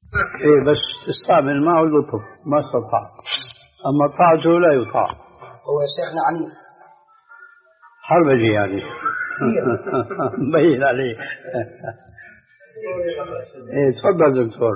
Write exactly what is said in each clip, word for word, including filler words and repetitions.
إيه بس تستعمل معه اللطف ما استطعت، أما طاعته لا يطاع. هو شيخنا عنيف حربجي يعني مبين عليه. إيه تفضل دكتور.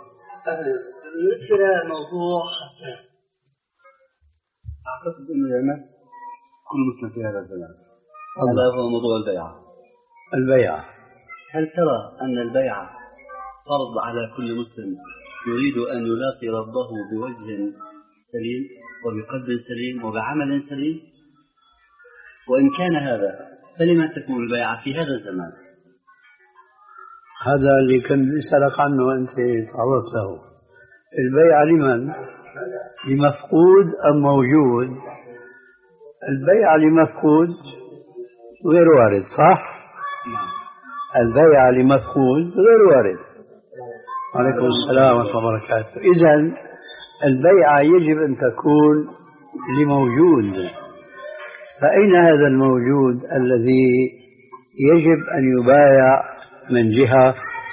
يذكر موضوع حساس أعتقد أنه يمس كل مسلم في هذا الزمان، هذا هو موضوع البيعة. البيعة، هل ترى أن البيعة فرض على كل مسلم يريد أن يلاقي ربه بوجه سليم وبقلب سليم وبعمل سليم؟ وإن كان هذا فلما تكون البيعة في هذا الزمان؟ هذا اللي كنت أسألك عنه وأنت تعرضت له. البيعة لمن؟ لمفقود أم موجود؟ البيعة لمفقود غير وارد، صح؟ البيعة لمفقود غير وارد. عليكم السلام ورحمة الله وبركاته. إذن البيعة يجب أن تكون لموجود، فأين هذا الموجود الذي يجب أن يبايع من جهة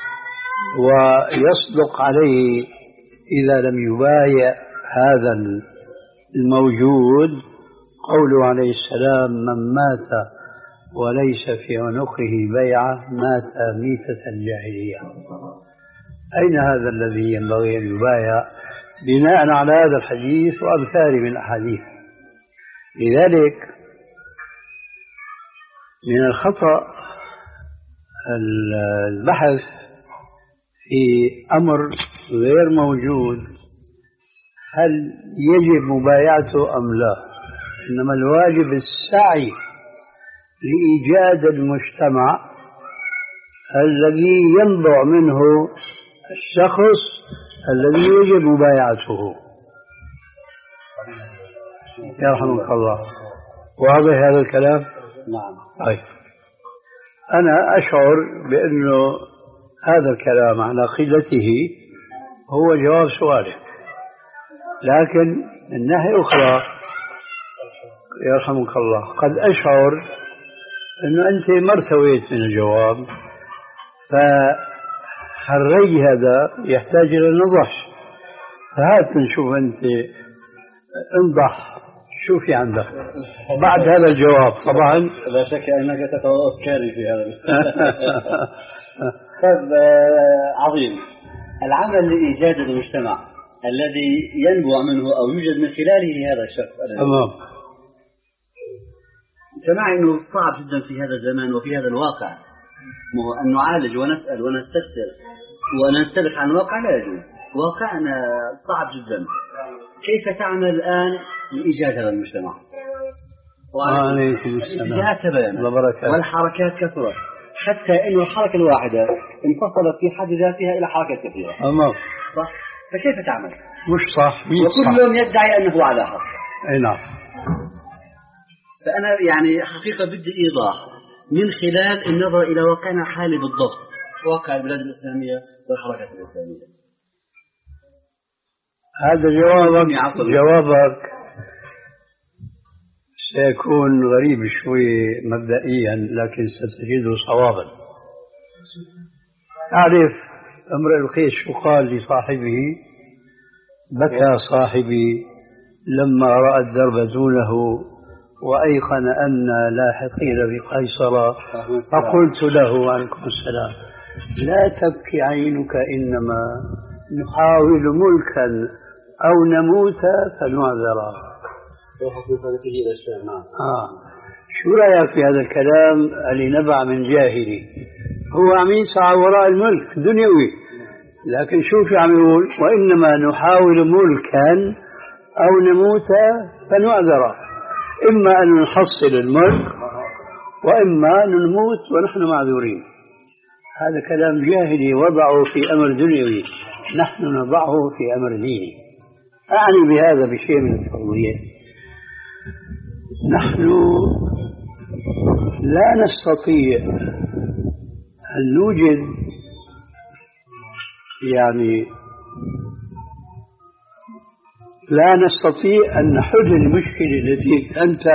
ويصدق عليه إذا لم يبايع هذا الموجود قوله عليه السلام: من مات وليس في عنقه بيعة مات ميتة الجاهلية. أين هذا الذي ينبغي أن يبايع بناء على هذا الحديث وأمثاله من الأحاديث؟ لذلك من الخطأ البحث في أمر غير موجود هل يجب مبايعته أم لا، إنما الواجب السعي لإيجاد المجتمع الذي ينبع منه الشخص الذي يجب مبايعته. يرحمك الله. واضح هذا الكلام؟ نعم. طيب، أنا أشعر بأنه هذا الكلام على قلته هو جواب سؤالك، لكن من ناحية أخرى يرحمك الله قد أشعر أنه أنت ما ارتويت من الجواب، فالري هذا يحتاج إلى نضح، فهات نشوف أنت انضح شو في عندك بعد هذا الجواب. طبعا لا شك أنك تتوقف أفكاري في هذا. طيب عظيم. العمل لإيجاد المجتمع الذي ينبع منه أو يوجد من خلاله هذا الشخص. تمام. سمعي أنه صعب جدا في هذا الزمان وفي هذا الواقع أن نعالج ونسأل ونستفسر وننسلخ عن الواقع، لا يجوز. واقعنا صعب جدا. كيف تعمل الآن لإيجاد هذا المجتمع؟ وعليكم السلام. تباينت والحركات كثرت حتى أن الحركة الواحدة انفصلت في حد ذاتها إلى حركات كثيرة. أمام. صح؟ فكيف تعمل؟ مش صح. وكل يدعي أنه على حق. أي نعم. فأنا يعني حقيقة بدي إيضاح من خلال النظر إلى واقعنا الحالي بالضبط، واقع البلاد الإسلامية والحركات الإسلامية. هذا جوابك جوابك سيكون غريب شوي مبدئيا، لكن ستجده صوابا. أعرف امرئ القيس شو قال لصاحبه: بكى صاحبي لما رأى الدرب دونه وأيقن أن لاحقين بقيصر، فقلت له عليكم السلام: لا تبكي عينك، إنما نحاول ملكا أو نموت فنعذر. آه. شو رأيك في هذا الكلام اللي نبع من جاهلي؟ هو عم يسعى وراء الملك دنيوي، لكن شو في عم يقول؟ وإنما نحاول ملكا أو نموت فنعذر، إما أن نحصل الملك وإما أن نموت ونحن معذورين. هذا كلام جاهلي وضعه في أمر دنيوي، نحن نضعه في أمر ديني. أعني بهذا بشيء من التوضيح. نحن لا نستطيع أن نوجد يعني لا نستطيع أن نحل المشكلة التي أنت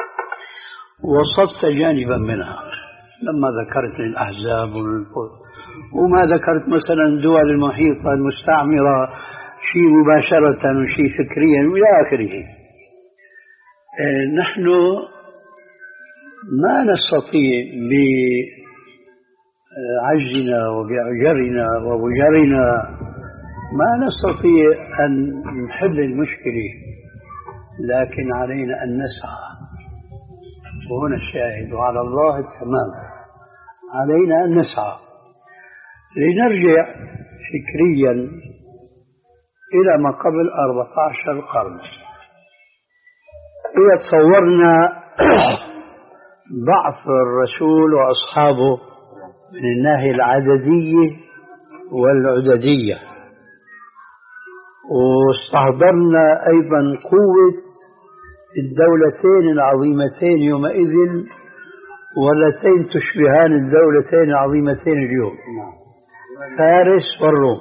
وصفت جانبا منها لما ذكرت الأحزاب وما ذكرت مثلا الدول المحيطة المستعمرة شيء مباشرة وشيء فكريا إلى آخره. نحن ما نستطيع بعجزنا وبعجرنا وبجرنا ما نستطيع أن نحل المشكلة، لكن علينا أن نسعى. وهنا الشاهد، وعلى الله التمام. علينا أن نسعى لنرجع فكريا إلى ما قبل أربعة عشر قرن. إذا تصورنا ضعف الرسول وأصحابه من الناحية العددية والعددية، واستحضرنا أيضا قوة الدولتين العظيمتين يومئذ واللتين تشبهان الدولتين العظيمتين اليوم، فارس والروم.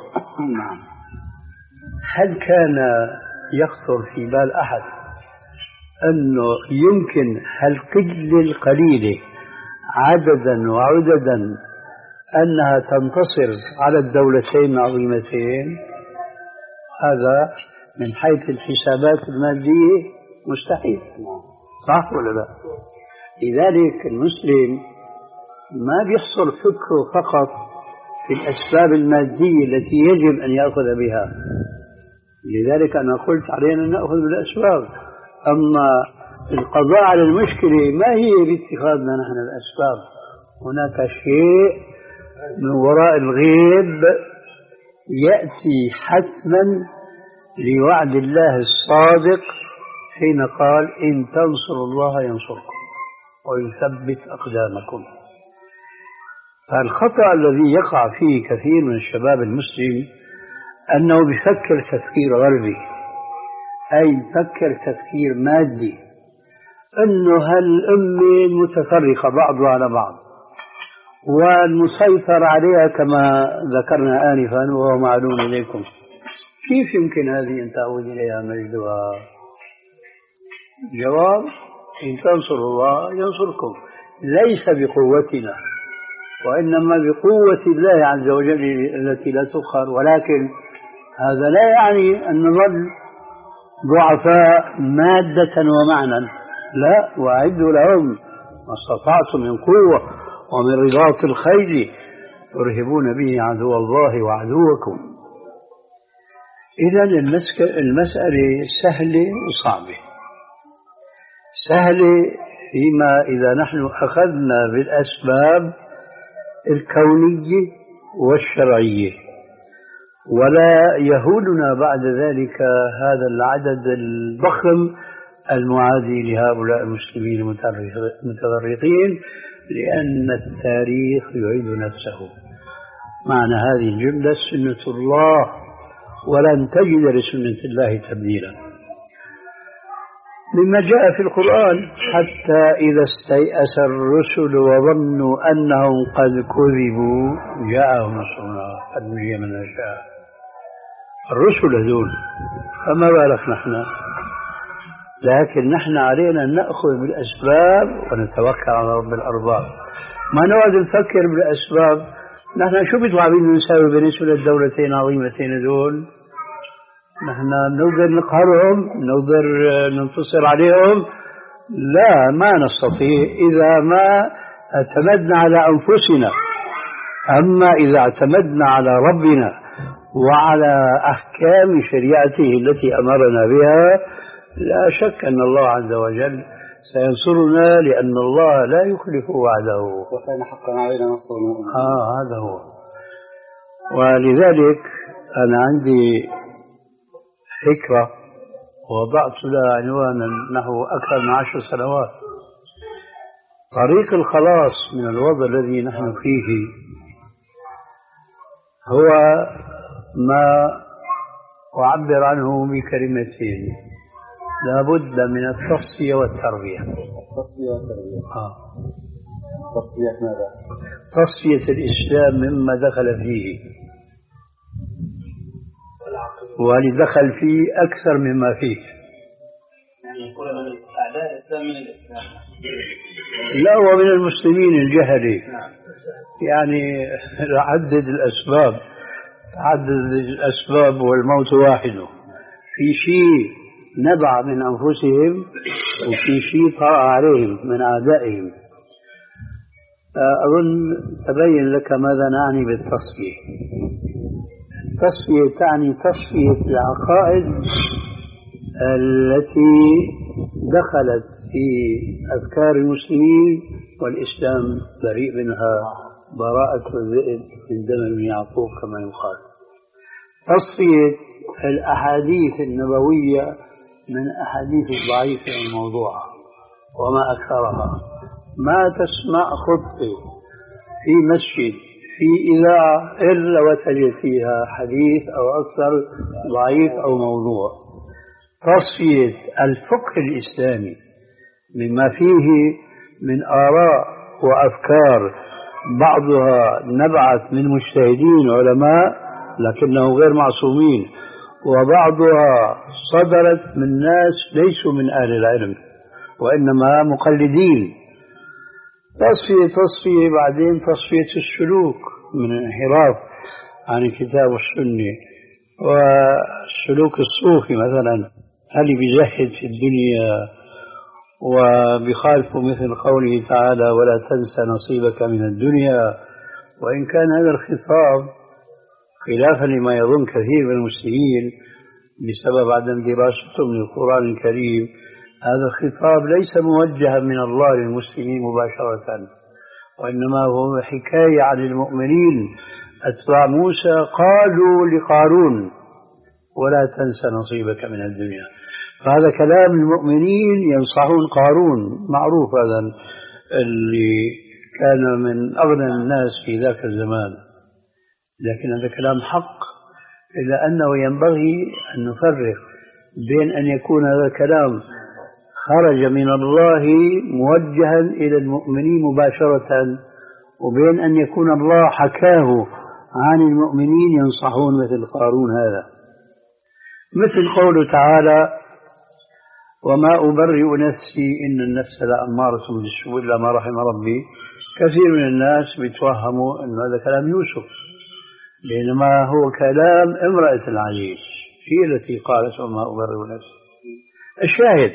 هل كان يخطر في بال أحد أنه يمكن هالقلة القليلة عددا وعددا أنها تنتصر على الدولتين العظيمتين؟ هذا من حيث الحسابات المادية مستحيل، صح ولا لا؟ لذلك المسلم ما بيحصر فكره فقط في الأسباب المادية التي يجب أن يأخذ بها. لذلك أنا قلت علينا أن نأخذ بالأسباب، أما القضاء على المشكلة ما هي باتخاذنا نحن الأسباب. هناك شيء من وراء الغيب يأتي حتما لوعد الله الصادق حين قال إن تنصروا الله ينصركم ويثبت أقدامكم. فالخطأ الذي يقع فيه كثير من الشباب المسلم أنه بيفكر تفكير غربي، أي يفكر تفكير مادي، أنه هالأمة متفرقة بعضها على بعض والمسيطر عليها كما ذكرنا آنفا وهو معلوم إليكم. كيف يمكن هذه أن تعود إليها مجدها؟ جواب: إن تنصروا الله ينصركم، ليس بقوتنا وإنما بقوة الله عز وجل التي لا تقهر. ولكن هذا لا يعني أن نظل ضعفاء مادة ومعنى، لا، وأعدوا لهم ما استطعتم من قوة ومن رباط الخيل ترهبون به عدو الله وعدوكم. إذا المسألة سهلة وصعبة. سهلة فيما إذا نحن أخذنا بالأسباب الكونية والشرعية، ولا يهولنا بعد ذلك هذا العدد الضخم المعادي لهؤلاء المسلمين المتفرقين، لأن التاريخ يعيد نفسه. معنى هذه الجملة سنة الله، ولن تجد لسنة الله تبديلا. مما جاء في القرآن: حتى إذا استيأس الرسل وظنوا أنهم قد كذبوا جاءهم نصرنا فنجي من نشاء. الرسل هذول، فما بالك نحن؟ لكن نحن علينا أن نأخذ بالأسباب ونتوكل على رب الأرباب، ما نقعد نفكر بالأسباب. نحن شو بدو عاملين نساوي بالنسبة للدولتين العظيمتين دول؟ نحن نقدر نقهرهم، نقدر ننتصر عليهم؟ لا، ما نستطيع إذا ما اعتمدنا على أنفسنا. أما إذا اعتمدنا على ربنا وعلى أحكام شريعته التي أمرنا بها، لا شك أن الله عز وجل سينصرنا، لأن الله لا يخلف وعده، وكان حقا علينا نصر المؤمنين. آه هذا هو. ولذلك أنا عندي فكرة وضعت لها عنوانا نحو أكثر من عشر سنوات: طريق الخلاص من الوضع الذي نحن فيه هو ما أعبر عنه بكلمتين: لابد من التصفية والتربية. التصفية والتربية. آه. تصفية ماذا؟ تصفية الإسلام مما دخل فيه، ولدخل فيه أكثر مما فيه. يعني يقول من أعداء الإسلام من الإسلام. لا، ومن المسلمين الجهلة. نعم. يعني عدد الأسباب، عدد الأسباب والموت واحد. في شيء نبع من أنفسهم وفي شيء طرأ عليهم من أعدائهم. أظن تبين لك ماذا نعني بالتصفية. التصفية تعني تصفية العقائد التي دخلت في أفكار المسلمين والإسلام بريء منها براءة الذئب من دم من يعقوب كما يقال. تصفية الأحاديث النبوية من أحاديث الضعيفة الموضوعة وما أكثرها. ما تسمع خطبة في مسجد في إذاعة إلا وتجد فيها حديث أو أكثر ضعيف أو موضوع. تصفية الفقه الإسلامي مما فيه من آراء وأفكار بعضها نبعت من مجتهدين علماء لكنهم غير معصومين، وبعضها صدرت من ناس ليسوا من أهل العلم وإنما مقلدين. تصفية تصفية بعدين تصفية السلوك من الانحراف عن الكتاب والسنة، والسلوك الصوفي مثلا هل بيزهد في الدنيا وبخالف مثل قوله تعالى ولا تنسى نصيبك من الدنيا. وإن كان هذا الخطاب خلافا لما يظن كثير من المسلمين بسبب عدم دراستهم للقرآن الكريم، هذا الخطاب ليس موجها من الله للمسلمين مباشرة، وإنما هو حكاية عن المؤمنين أتباع موسى قالوا لقارون ولا تنسى نصيبك من الدنيا. فهذا كلام المؤمنين ينصحون قارون، معروف هذا اللي كان من أغنى الناس في ذاك الزمان، لكن هذا كلام حق، إلا أنه ينبغي أن نفرق بين أن يكون هذا كلام خرج من الله موجها إلى المؤمنين مباشرة وبين أن يكون الله حكاه عن المؤمنين ينصحون مثل قارون هذا. مثل قوله تعالى وما أبرئ نفسي إن النفس لأمارة بالسوء إلا ما رحم ربي. كثير من الناس بيتوهموا أن هذا كلام يوسف، بينما هو كلام امرأة العزيز هي التي قالت وما أبرئ نفسي. الشاهد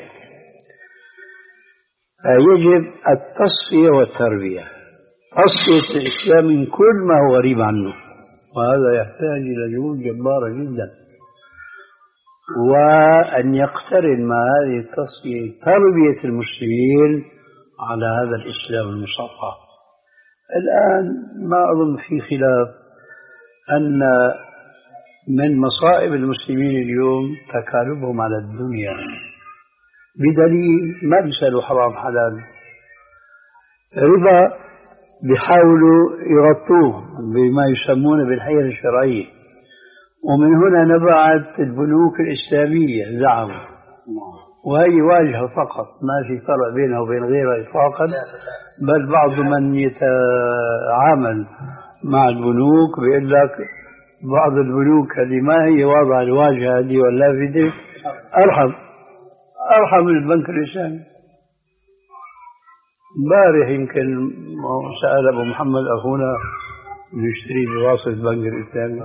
يجب التصفية والتربية، تصفية الإسلام من كل ما هو غريب عنه، وهذا يحتاج إلى جهود جبارة جدا، وأن يقترن مع هذه التصفية تربية المسلمين على هذا الإسلام المصفى. الآن ما أظن في خلاف أن من مصائب المسلمين اليوم تكالبهم على الدنيا، بدليل ما بيسألوا حرام حلال، ربا بيحاولوا يغطوه بما يسمونه بالحيل الشرعية، ومن هنا نبعت البنوك الإسلامية زعموا، وهي واجهة فقط ما في فرق بينها وبين غيرها إطلاقا، بل بعض من يتعامل مع البنوك بيقول لك بعض البنوك اللي ما هي واضعة الواجهة هذه واللافتة أرحم أرحم من البنك الإسلامي. امبارح يمكن سأل أبو محمد أخونا نشتري بواسطة البنك الإسلامي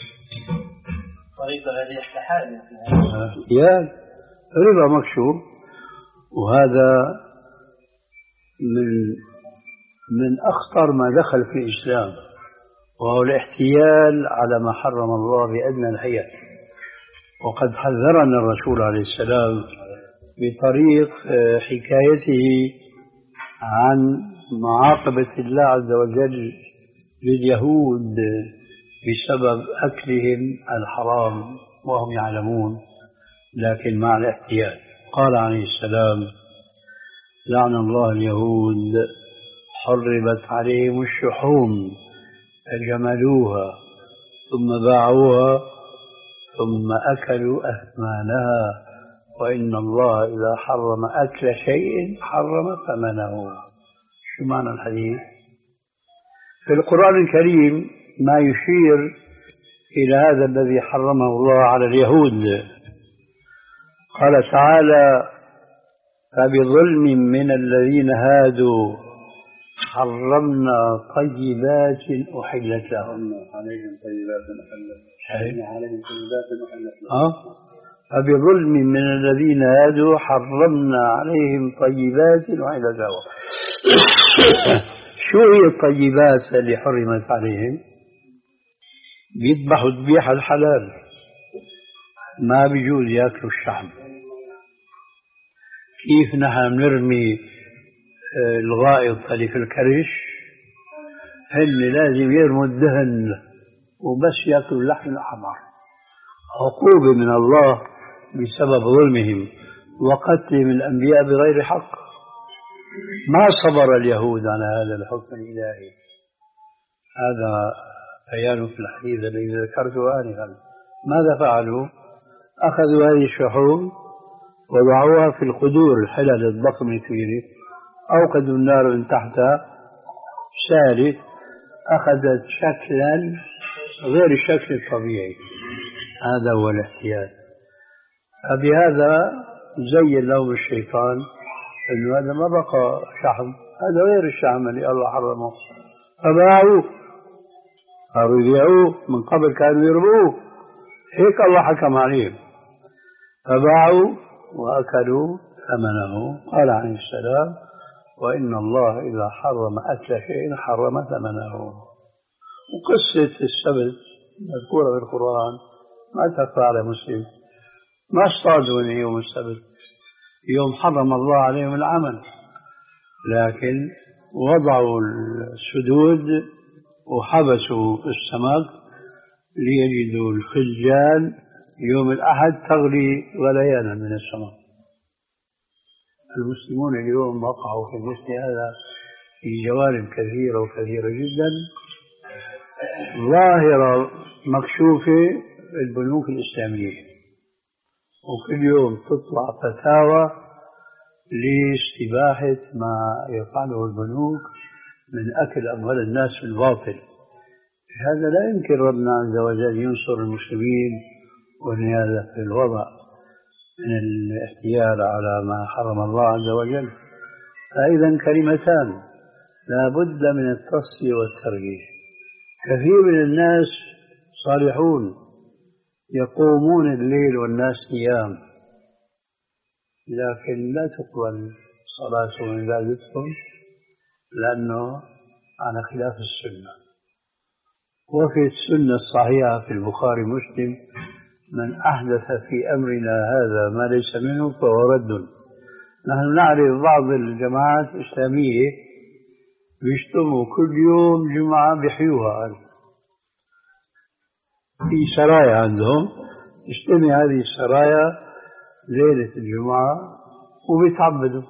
طريقة هذه احتحال يا ربا مكشوف، وهذا من من أخطر ما دخل في الإسلام، وهو الاحتيال على ما حرم الله بأدنى الحيل. وقد حذرنا الرسول عليه السلام بطريق حكايته عن معاقبة الله عز وجل لليهود بسبب أكلهم الحرام وهم يعلمون لكن مع الاحتيال. قال عليه السلام لعن الله اليهود حرمت عليهم الشحوم فجملوها ثم باعوها ثم أكلوا أثمانها وإن الله إذا حرم أكل شيء حرم ثمنه. شو معنى الحديث؟ في القرآن الكريم ما يشير إلى هذا الذي حرمه الله على اليهود. قال تعالى فبظلم من الذين هادوا حرمنا طيبات أحلت لهم. عليهم طيبات أحلت عليهم طيبات أحلت لهم. أه؟ فبظلم من الذين هادوا حرمنا عليهم طيبات أحلت لهم. شو هي الطيبات اللي حرمت عليهم؟ بيذبحوا ذبيحة الحلال، ما بيجوز ياكلوا الشحم. كيف نحن نرمي الغائط اللي في الكرش، هن لازم يرموا الدهن وبس ياكلوا اللحم الأحمر. عقوبة من الله بسبب ظلمهم وقتلهم الأنبياء بغير حق. ما صبر اليهود على هذا الحكم الإلهي. هذا بيان في الحديث الذي ذكرته آنفا. ماذا فعلوا؟ أخذوا هذه الشحوم وضعوها في القدور الحلل الضخمة الكبيرة، أوقدوا النار من تحتها، سالت، أخذت شكلا غير الشكل الطبيعي. هذا هو الاحتيال. فبهذا زين لهم الشيطان أنه هذا ما بقى شحم، هذا غير الشحم اللي الله حرمه، فباعوه، صاروا يبيعوه. من قبل كانوا يربوه، هيك الله حكم عليهم، فباعوا وأكلوا ثمنه. قال عليه السلام: وإن الله إذا حرم أكل شيء حرم ثمنه. وقصة السبت مذكورة في القرآن ما تخفى على مسلم. ما اصطادوا يوم السبت، يوم حرم الله عليهم العمل، لكن وضعوا السدود وحبسوا السمك ليجدوا الخلجان يوم الأحد تغلي غليانا من السمك. المسلمون اليوم وقعوا في مثل هذا في جوانب كثيرة وكثيرة جدا، ظاهرة مكشوفة في البنوك الإسلامية، وكل يوم تطلع فتاوى لاستباحة ما يفعله البنوك من أكل أموال الناس بالباطل. هذا لا يمكن ربنا عز وجل ينصر المسلمين وأن هذا في الوضع من الاحتيال على ما حرم الله عز وجل. فإذا كلمتان لا بد من التصفية والترجيح. كثير من الناس صالحون يقومون الليل والناس نيام، لكن لا تقبل صلاتهم وعبادتهم لأنه على خلاف السنة. وفي السنة الصحيحة في البخاري مسلم: من أحدث في أمرنا هذا ما ليس منه فهو رد. نحن نعرف بعض الجماعات الإسلامية بيجتمعوا كل يوم جمعة بحيوها، في سرايا عندهم، تجتمع هذه السرايا ليلة الجمعة وبيتعبدوا.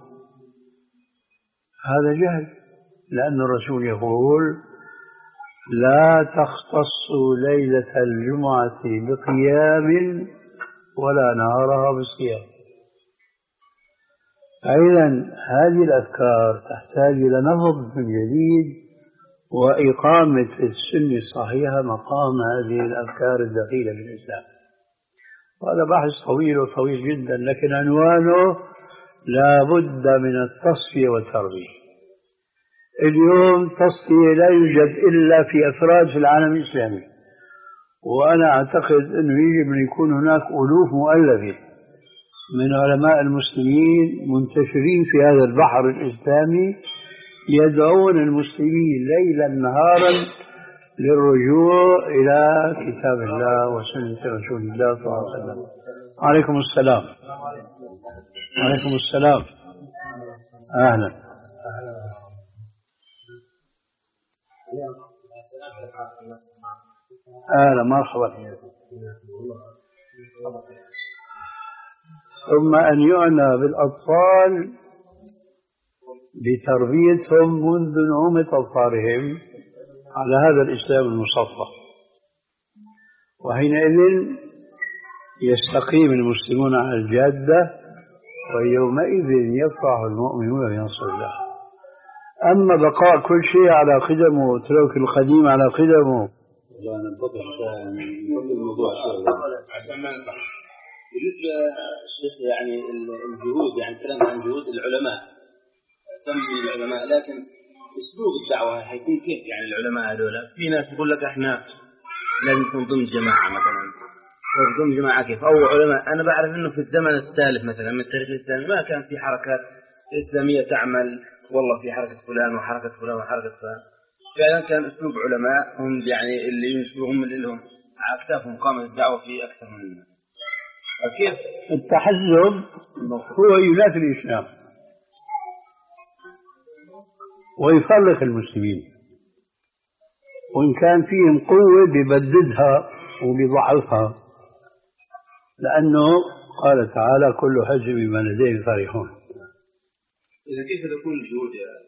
هذا جهل، لأن الرسول يقول: لا تختصوا ليلة الجمعة بقيام ولا نهارها بصيام. أيضا هذه الأذكار تحتاج إلى نهض من جديد وإقامة السنة الصحيحة مقام هذه الأذكار الدخيلة في الإسلام. وهذا بحث طويل وطويل جدا، لكن عنوانه لا بد من التصفية والتربية. اليوم تصفية لا يوجد إلا في أفراد في العالم الإسلامي، وأنا أعتقد أنه يجب أن يكون هناك ألوف مؤلفة من علماء المسلمين منتشرين في هذا البحر الإسلامي يدعون المسلمين ليلا نهارا للرجوع إلى كتاب الله وسنة رسول الله صلى الله عليه وسلم. عليكم السلام. عليكم السلام. أهلا. أهلا مرحبا. ثم أن يعنى بالأطفال بتربيتهم منذ نعومة أظفارهم على هذا الإسلام المصفى، وحينئذ يستقيم المسلمون على الجادة، ويومئذ يفرح المؤمنون بنصر الله. أما بقاء كل شيء على قدمه وترك القديم على قدمه. والله أنا بضبط الموضوع عشان ما نطلع. بالنسبة شيخ يعني الجهود، يعني كلام عن جهود العلماء، كم من العلماء، لكن أسلوب الدعوة حيكون كيف يعني العلماء هذولا؟ في ناس يقول لك إحنا لازم نكون ضمن جماعة مثلا، ضمن جماعة كيف؟ أو علماء أنا بعرف إنه في الزمن السالف مثلا من التاريخ الإسلامي ما كان في حركات إسلامية تعمل والله في حركة فلان وحركة فلان وحركة فلان. فعلا كان أسلوب علماء هم يعني اللي ينشروا هم اللي لهم على أكتافهم قامت الدعوة في أكثر من الناس. فكيف التحزب هو ينافي الإسلام ويفرق المسلمين، وإن كان فيهم قوة بيبددها وبيضعفها، لأنه قال تعالى كل حزب بما لديهم فرحون. إذا كيف تكون الجهود يا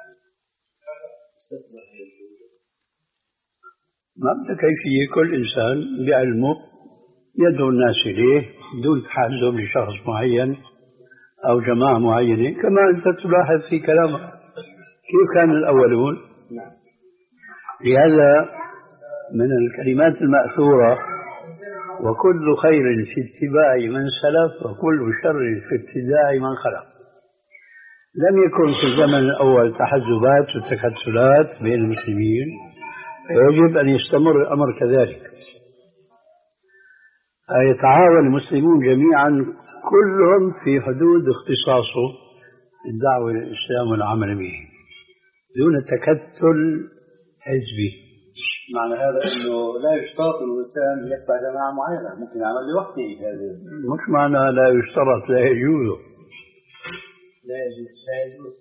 ما بدك كيفية، كل إنسان بعلمه يدعو الناس إليه دون تحزب لشخص معين أو جماعة معينة، كما أنت تلاحظ في كلامك كيف كان الأولون. لهذا من الكلمات المأثورة وكل خير في اتباع من سلف وكل شر في ابتداع من خلق. لم يكن في الزمن الأول تحزبات وتكتلات بين المسلمين، فيجب أن يستمر الأمر كذلك، يتعاون المسلمون جميعا كلهم في حدود اختصاصه الدعوة إلى الإسلام والعمل به دون تكتل حزبي. معنى هذا أنه لا يشترط أن الإنسان يتبع جماعة معينة، ممكن يعمل لوحده. هذا مش معنى لا يشترط، لا يجوز. لا يجوز لا يجوز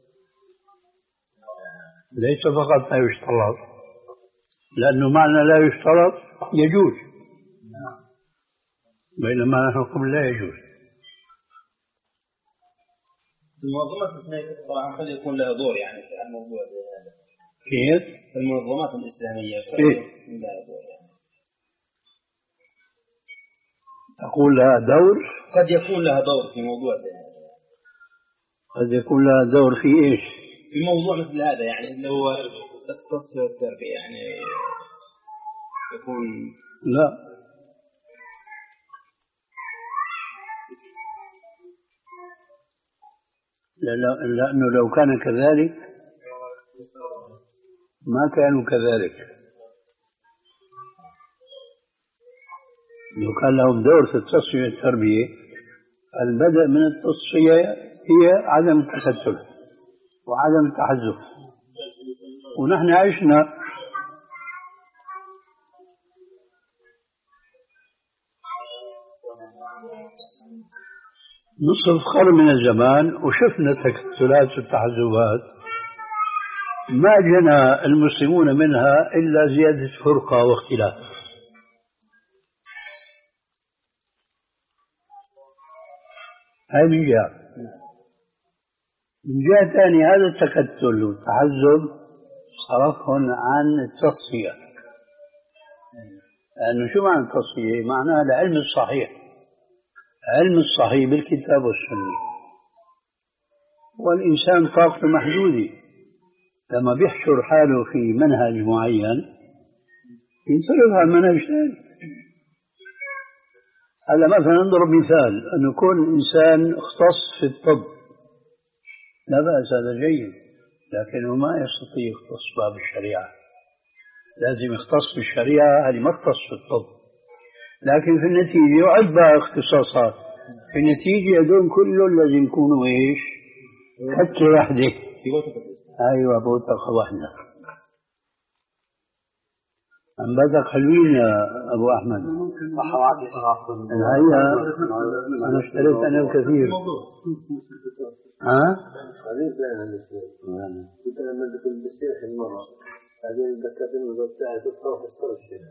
ليس فقط لا يشترط، لأنه معنى لا يشترط يجوز، بينما نحن نقول لا يجوز. المنظمات الإسلامية طبعا قد يكون لها دور يعني في الموضوع هذا. كيف؟ المنظمات الإسلامية إيه؟ لها دور يعني. أقول لها دور؟ قد يكون لها دور في موضوع هذا. قد يكون لها دور في إيش؟ في موضوع مثل هذا يعني اللي هو التصفية والتربية يعني يكون. لا، لأنه لو كان كذلك ما كانوا كذلك. لو كان لهم دور في التصفية والتربية، البدء من التصفية هي عدم التكتل وعدم التحزب، ونحن عشنا نصف قرن من الزمان وشفنا التكتلات والتحزبات ما جنى المسلمون منها إلا زيادة فرقة واختلاف. هاي من جهة. من جهة ثانية هذا التكتل والتحزب صرفهم عن التصفية. لأنه شو معنى التصفية؟ معناها العلم الصحيح، علم الصحيح بالكتاب والسنة، والإنسان طاقته محدودة، لما بيحشر حاله في منهج معين ينصرف عن منهج ثاني. هلا مثلا نضرب مثال أن يكون إنسان اختص في الطب، لا بأس، هذا جيد، لكنه ما يستطيع يختص باب الشريعة، لازم يختص بالشريعة، هذه ما اختص في الطب، لكن في النتيجة يعبى اختصاصات، في النتيجة هذول كلهم لازم يكونوا ايش؟ كتلة واحدة. ايوه بوتقة واحدة. عم بدك حلوين يا ابو احمد. هيا انا اشتريت انا الكثير. ها؟ هذه فعلا كنت لما دخل بالشيخ المرة هذه الدكاترة اللي بتاعت الطرف الشيخ.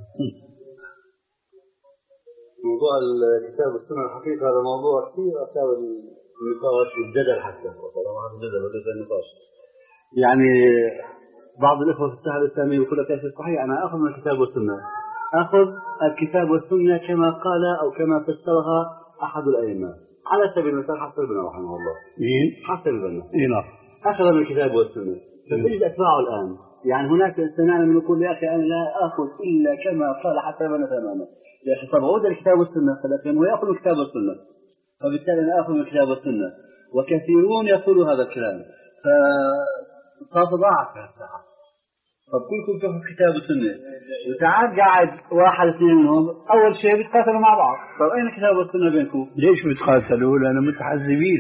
موضوع الكتاب والسنة الحقيقة هذا موضوع كثير أثار النقاش والجدل، حتى طبعا الجدل وليس النقاش. يعني بعض الإخوة في الساحة الإسلامية يقول لك يا صحيح أنا أخذ من الكتاب والسنة، أخذ الكتاب والسنة كما قال أو كما فسرها أحد الأئمة، على سبيل المثال حسن البنا رحمه الله. مين؟ حسن البنا. إيه نعم. أخذ من الكتاب والسنة، فتجد أتباعه الآن. يعني هناك إنسان من يقول يا أخي أنا لا أخذ إلا كما قال حسن البنا تماما. يا أخي طب عود الكتاب والسنة، فلكن هو يأخذ الكتاب والسنة، فبالتالي أنا آخذ الكتاب والسنة، وكثيرون يقولوا هذا الكلام. صار ضاعت في الساعة. فكلكم تاخذ كتاب السنة وتعال قاعد واحد اثنين منهم أول شيء بيتقاتلوا مع بعض. طيب أين كتاب السنة بينكم؟ ليش بتقاتلوا؟ لأنهم متحزبين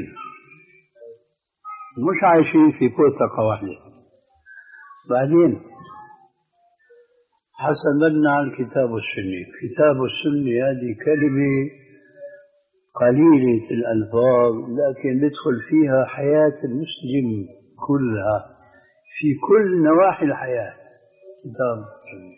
مش عايشين في بوتقة واحدة. بعدين حسن بنا على الكتاب والسنة. كتاب السنة هذه كلمة قليلة الألفاظ لكن ندخل فيها حياة المسلم كلها في كل نواحي الحياة. كتاب السنة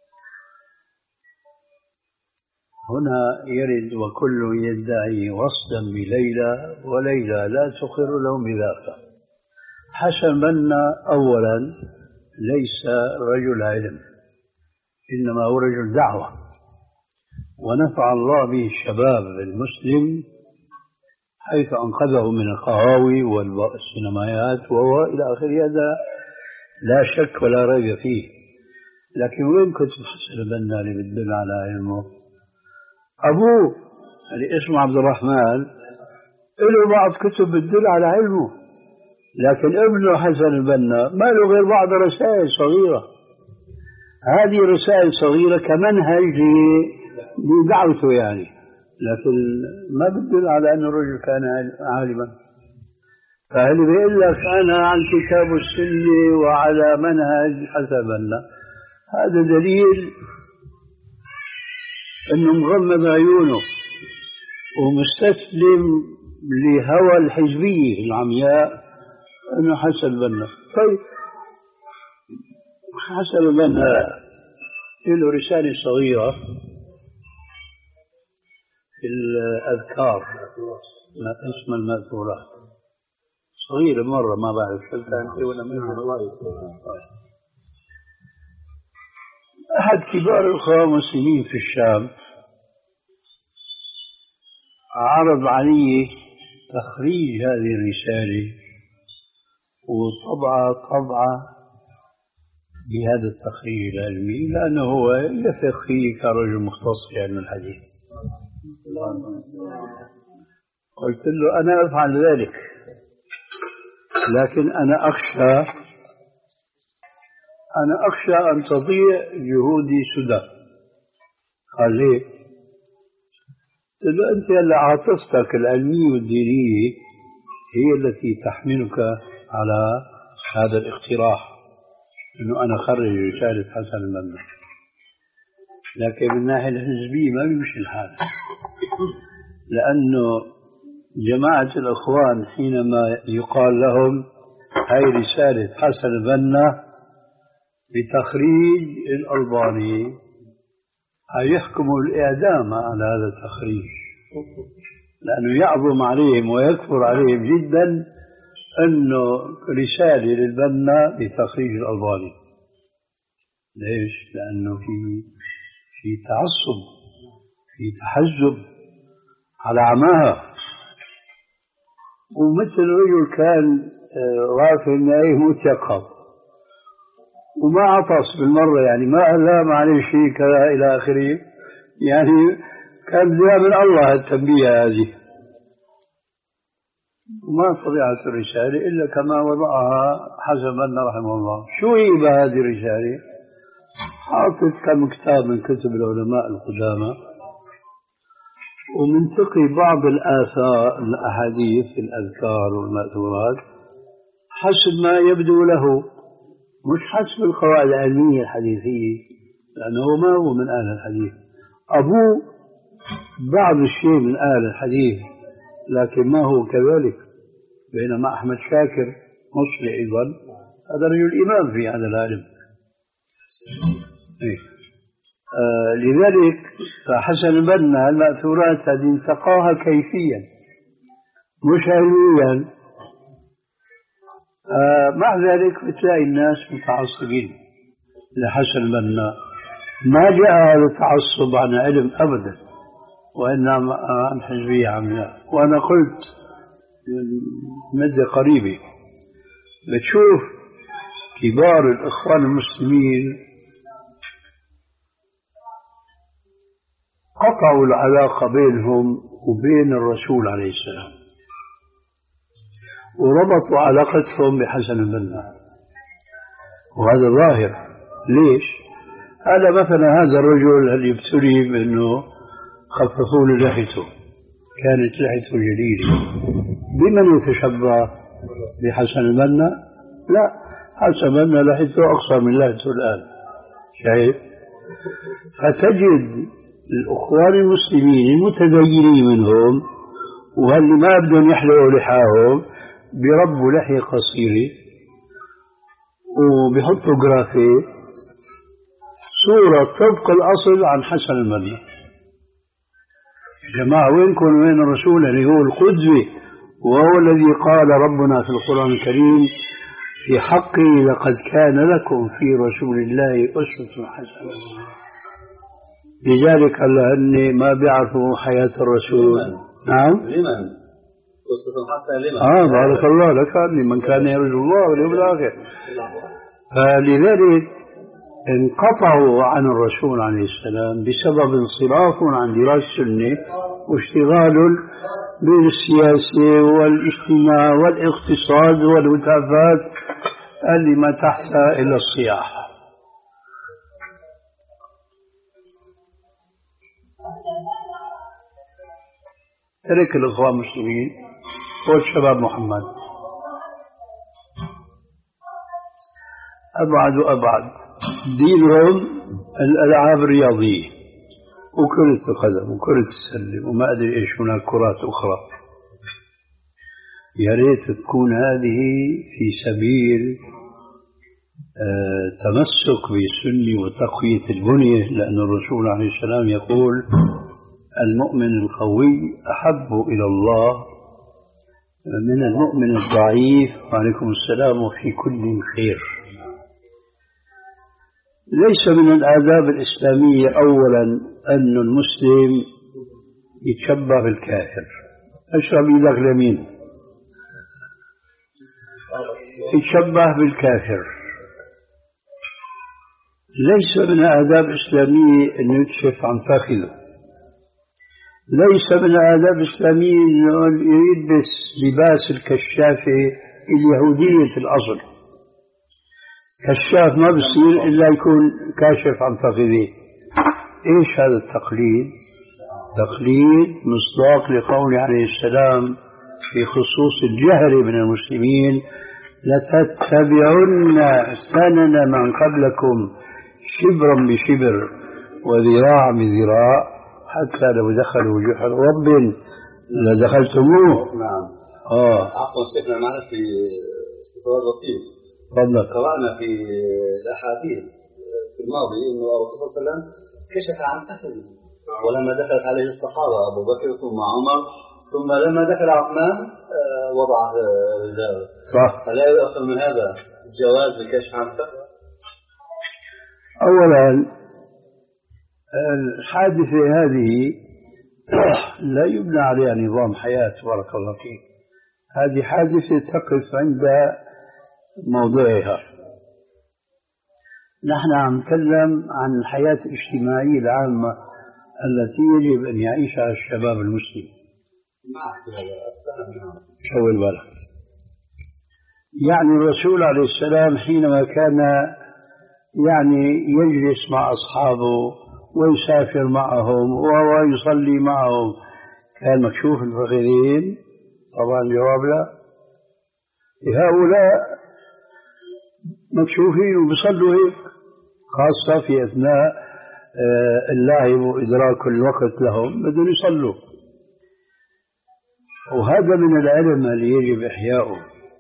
هنا يرد وكل يدعي وصلا بليلى وليلى لا تقر لهم بذاك. حسن بنا أولا ليس رجل علم إنما هو رجل دعوة، ونفع الله به الشباب المسلم حيث أنقذه من القهاوي والسينمائيات وهو إلى آخره. هذا لا شك ولا ريب فيه. لكن وين كتب حسن بنا اللي بتدل على علمه؟ أبوه اللي اسمه عبد الرحمن له بعض كتب بتدل على علمه، لكن ابنه حسن البنا ما له غير بعض رسائل صغيرة. هذه رسائل صغيرة كمنهج لدعوته يعني، لكن ما بتدل على أن الرجل كان عالما. فهل بيقول لك أنا عن كتاب السنة وعلى منهج حسن البنا، هذا دليل أنه مغمض عيونه ومستسلم لهوى الحزبية العمياء أنه حسن البنا. طيب حسن البنا له رسالة صغيرة في الأذكار اسمها المأثورات، صغيرة مرة ما بعرف شو كانت ولا منها. أحد كبار الأخوة المسلمين في الشام عرض علي تخريج هذه الرسالة وطبعة طبعة بهذا التخريج العلمي لأنه هو يثق فيه كرجل مختص في علم الحديث. قلت له أنا أفعل ذلك، لكن أنا أخشى أنا أخشى أن تضيع جهودي سدى. قال ليه؟ قلت له أنت اللي عاطفتك العلمية والدينية هي التي تحملك على هذا الاقتراح إنه أنا أخرج رسالة حسن البنا، لكن من الناحية الحزبية ما بيمشي الحال، لأنه جماعة الأخوان حينما يقال لهم هاي رسالة حسن البنا بتخريج الألباني هيحكموا الإعدام على هذا التخريج، لأنه يعظم عليهم ويكفر عليهم جدا أنه رسالة للبنا بتخريج الألباني. ليش؟ لأنه في في تعصب، في تحزب على عماها، ومثل رجل كان غافل أنه يموت يقظ وما عطس بالمرة، يعني ما ألام عليه شيء كذا إلى آخره، يعني كان جاء من الله التنبيه هذه. وما طبيعة الرسالة إلا كما وضعها حسن بنا رحمه الله. شو هي بهذه الرسالة؟ حاطط كم كتاب من كتب العلماء القدامى ومنتقي بعض الآثار الأحاديث في الأذكار والمأثورات حسب ما يبدو له، مش حسب القواعد العلمية الحديثية، لأنه ما هو من أهل الحديث. أبوه بعض الشيء من أهل الحديث لكن ما هو كذلك، بينما أحمد شاكر مصري أيضا هذا رجل إمام في هذا العلم. إيه. آه لذلك فحسن البنا المأثورات هذه انتقاها كيفيا مش علميا. آه مع ذلك بتلاقي الناس متعصبين لحسن البنا، ما جاء هذا التعصب عن علم أبدا وإنما عن حزبية عمياء. وأنا قلت من مدة قريبة بتشوف كبار الإخوان المسلمين قطعوا العلاقة بينهم وبين الرسول عليه السلام وربطوا علاقتهم بحسن البنا. وهذا ظاهر. ليش؟ هذا مثلا هذا الرجل اللي ابتلي بأنه خففوا له لحيته، كانت لحيته جليلة، بمن يتشبه؟ بحسن البنا؟ لا، حسن البنا لحيته أقصر من لحيته الآن، شايف؟ فتجد الأخوان المسلمين المتدينين منهم واللي ما بدهم يحلقوا لحاهم بيربوا لحية قصيرة وبيحطوا جرافيت صورة طبق الأصل عن حسن البنا. يا جماعة وينكم وين الرسول اللي هو القدوة، وهو الذي قال ربنا في القرآن الكريم في حقه لقد كان لكم في رسول الله أسوة حسنة. لذلك قال أني ما بيعرفوا حياة الرسول. نعم. لمن؟ أسوة حسنة لمن؟ آه بارك الله لك، لمن كان يرجو الله واليوم الآخر. فلذلك انقطعوا عن الرسول عليه السلام بسبب انصرافهم عن دراسة السنة واشتغال بالسياسة والاجتماع والاقتصاد والهتافات اللي ما تحتها إلا الصياح. ترك الإخوان المسلمين والشباب محمد أبعد وأبعد دينهم الألعاب الرياضية وكرة القدم وكرة السلة وما أدري إيش هناك كرات أخرى. يا ريت تكون هذه في سبيل آه تمسك بالسنة وتقوية البنية، لأن الرسول عليه السلام يقول المؤمن القوي أحب إلى الله من المؤمن الضعيف وعليكم السلام وفي كل خير. ليس من الآداب الإسلامية أولا أن المسلم يتشبه بالكافر. اشرب إيدك اليمين. يتشبه بالكافر. ليس من الآداب الإسلامية أن يكشف عن فخذه. ليس من الآداب الإسلامية أن يلبس لباس الكشافة اليهودية الأصل. كشاف ما بصير إلا يكون كاشف عن فخذه. إيش هذا التقليد؟ تقليد مصداق لقول عليه السلام في خصوص الجهل من المسلمين لتتبعن سنن من قبلكم شبرا بشبر وذراع بذراع حتى لو دخلوا جحر رب لدخلتموه. نعم. آه. عفوا شيخنا معنا في استطراد بسيط. تفضل. قرأنا في الأحاديث في الماضي أنه الرسول صلى الله عليه وسلم كشف عن فخذه، ولما دخلت عليه الصحابة أبو بكر ثم عمر ثم لما دخل عثمان وضع رجاله. صح. فلا يؤخذ من هذا الجواز بالكشف عن الفخذ؟ أولا الحادثة هذه لا يبنى عليها نظام حياة بارك الله فيك. هذه حادثة تقف عند موضوعها. نحن عم نتكلم عن الحياة الاجتماعية العامة التي يجب أن يعيشها الشباب المسلم. حول بالك. يعني الرسول عليه السلام حينما كان يعني يجلس مع أصحابه ويسافر معهم ويصلي معهم كان مكشوف الفخذين؟ طبعا الجواب لا. هؤلاء مكشوفين وبيصلوا هيك، خاصة في أثناء اللعب وإدراك الوقت لهم بدهم يصلوا. وهذا من العلم اللي يجب إحياؤه.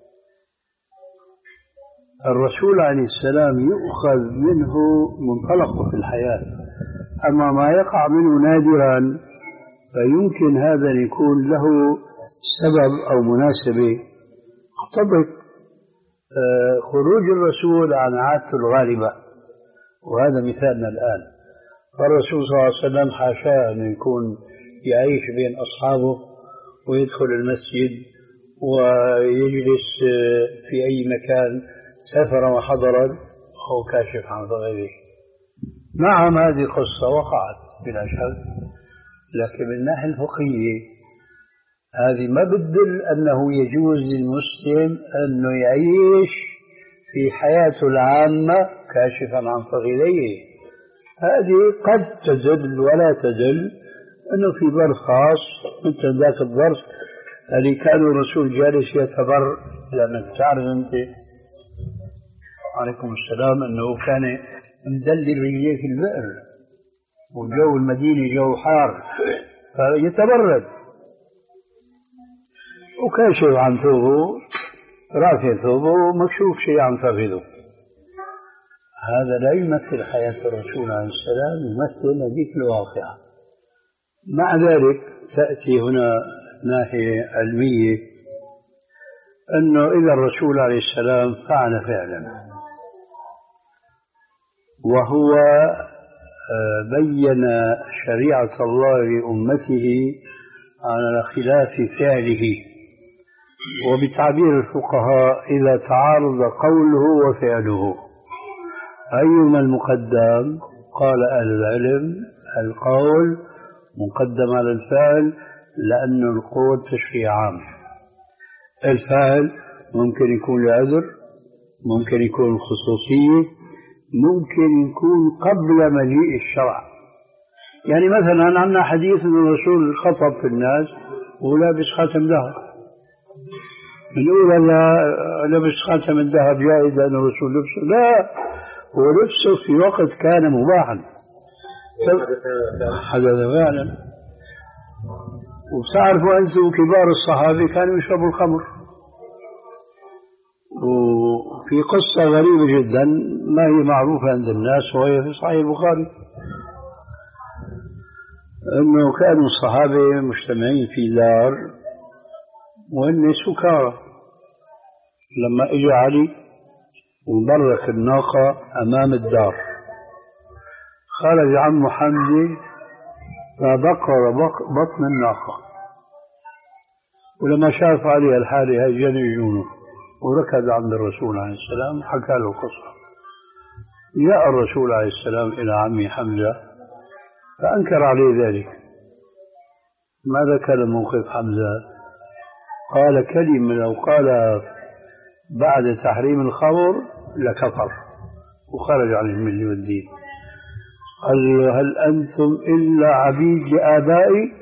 الرسول عليه السلام يؤخذ منه منطلقه في الحياة، أما ما يقع منه نادرا فيمكن هذا أن يكون له سبب أو مناسبة تقتضي خروج الرسول عن عادته الغالبة، وهذا مثالنا الآن. فالرسول صلى الله عليه وسلم حاشاه أن يكون يعيش بين أصحابه ويدخل المسجد ويجلس في أي مكان سافر وحضرا أو كاشف عن فخذه. نعم هذه قصة وقعت بلا شك، لكن من الناحية الفقهية هذه ما بتدل أنه يجوز للمسلم أنه يعيش في حياته العامة كاشفا عن فخذيه. هذه قد تدل ولا تدل أنه في ظرف خاص مثل ذاك الظرف اللي كان الرسول جالس يتبر، لأنك تعرف أنت عليكم السلام أنه كان مدلل رجليه في البئر وجو المدينة جو حار فيتبرد، وكاشف عن ثوبه، رافع ثوبه ومكشوف شيء عن فخذه. هذا لا يمثل حياة الرسول عليه السلام، يمثل هذيك الواقعة. مع ذلك تأتي هنا ناحية علمية، أنه إذا الرسول عليه السلام فعل فعلا وهو بين شريعة الله لأمته على خلاف فعله، وبتعبير الفقهاء إذا تعارض قوله وفعله أيما المقدم؟ قال أهل العلم القول مقدم على الفعل، لأن القول تشريع عام. الفعل ممكن يكون لعذر، ممكن يكون خصوصية، ممكن يكون قبل مجيء الشرع. يعني مثلا عندنا حديث أن الرسول خطب في الناس ولابس خاتم ذهب، بنقول لا لبس خاتم الذهب جائز لأن الرسول لبسه؟ لا، هو لبسه في وقت كان مباحا، حدث فعلا. وبتعرفوا أنتم كبار الصحابة كانوا يشربوا الخمر، وفي قصة غريبة جدا ما هي معروفة عند الناس وهي في صحيح البخاري، أنه كانوا الصحابة مجتمعين في دار وإن سكارى، لما إجا علي وبرك الناقة أمام الدار خرج عمه حمزة فبقر بطن الناقة، ولما شاف علي الحالة هاي جن جنونه وركض عند الرسول عليه السلام حكى له قصة. جاء الرسول عليه السلام إلى عمي حمزة فأنكر عليه ذلك. ماذا كان موقف حمزة؟ قال كلمة لو قال بعد تحريم الخمر لكفر وخرج عن الملة والدين. قال هل أنتم إلا عبيد لآبائي؟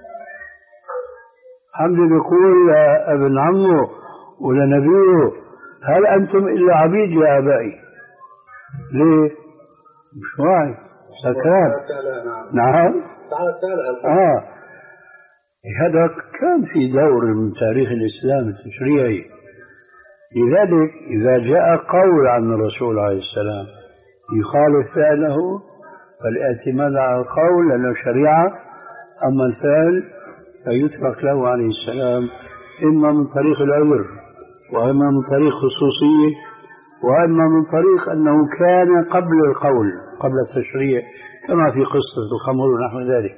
حمزة يقول ابن عمه ولنبيه هل أنتم إلا عبيد لآبائي؟ ليه؟ مش واعي، سكران. نعم. آه هذا كان في دور من تاريخ الإسلام التشريعي. لذلك إذا جاء قول عن الرسول عليه السلام يخالف فعله فالاعتماد على القول لأنه شريعة، أما الفعل فيترك له عليه السلام إما من طريق العذر وإما من طريق خصوصية وإما من طريق أنه كان قبل القول قبل التشريع، كما في قصة الخمر ونحو ذلك.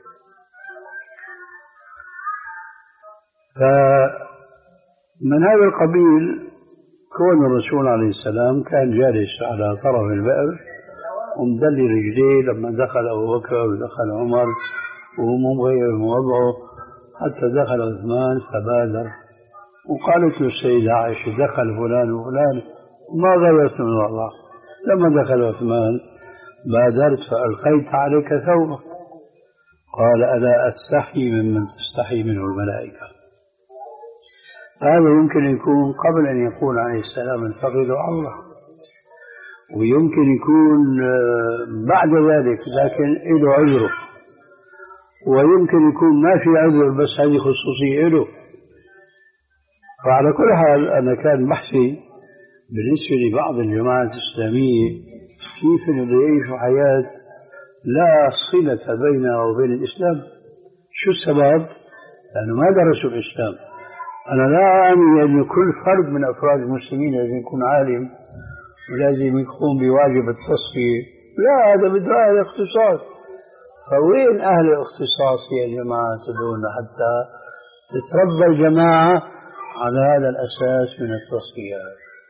فمن هذا القبيل كون الرسول عليه السلام كان جالس على طرف البئر ومدلي رجليه لما دخل أبو بكر ودخل عمر وهو مغير وضعه، حتى دخل عثمان فبادر وقالت له السيدة عائشة دخل فلان وفلان ما غيرت من الله. لما دخل عثمان بادرت فألقيت عليك ثوبك، قال ألا أستحي ممن تستحي منه الملائكة. هذا يمكن يكون قبل أن يكون عليه السلام الفقد عورة، ويمكن يكون بعد ذلك لكن له عذره، ويمكن يكون ما في عذر بس هذه خصوصية له. فعلى كل حال أنا كان بحثي بالنسبة لبعض الجماعات الإسلامية كيف يعيشوا حياة لا صلة بينها وبين الإسلام. شو السبب؟ لأنه ما درسوا الإسلام. أنا لا أعني أن كل فرد من أفراد المسلمين لازم يكون عالم ولازم يقوم بواجب التصفية، لا، هذا بده أهل اختصاص. فوين أهل الاختصاص يا جماعة تدون حتى تتربى الجماعة على هذا الأساس من التصفية؟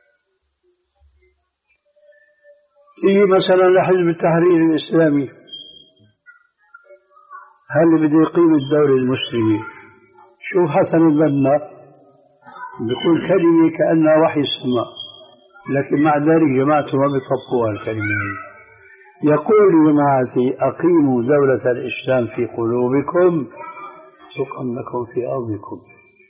تيجي مثلا لحزب التحرير الإسلامي، هل بده يقيم الدولة المسلمة؟ شوف حسن البنا بيقول كلمة كأنها وحي السماء، لكن مع ذلك جماعته ما بيطبقوا الكلمة. يقول لجماعتي أقيموا دولة الإسلام في قلوبكم تقم لكم في أرضكم.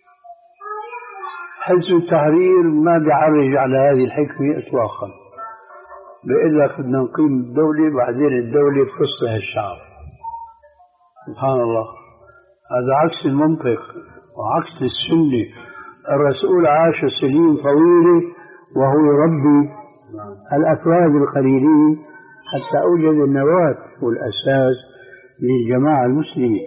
حزب التحرير ما بيعرج على هذه الحكمة إطلاقا، بيقول لك بدنا نقيم الدولة بعدين الدولة بتصلح الشعب. سبحان الله، هذا عكس المنطق وعكس السنة. الرسول عاش سنين طويلة وهو يربي الأفراد القليلين حتى أوجد النواة والأساس للجماعة المسلمة.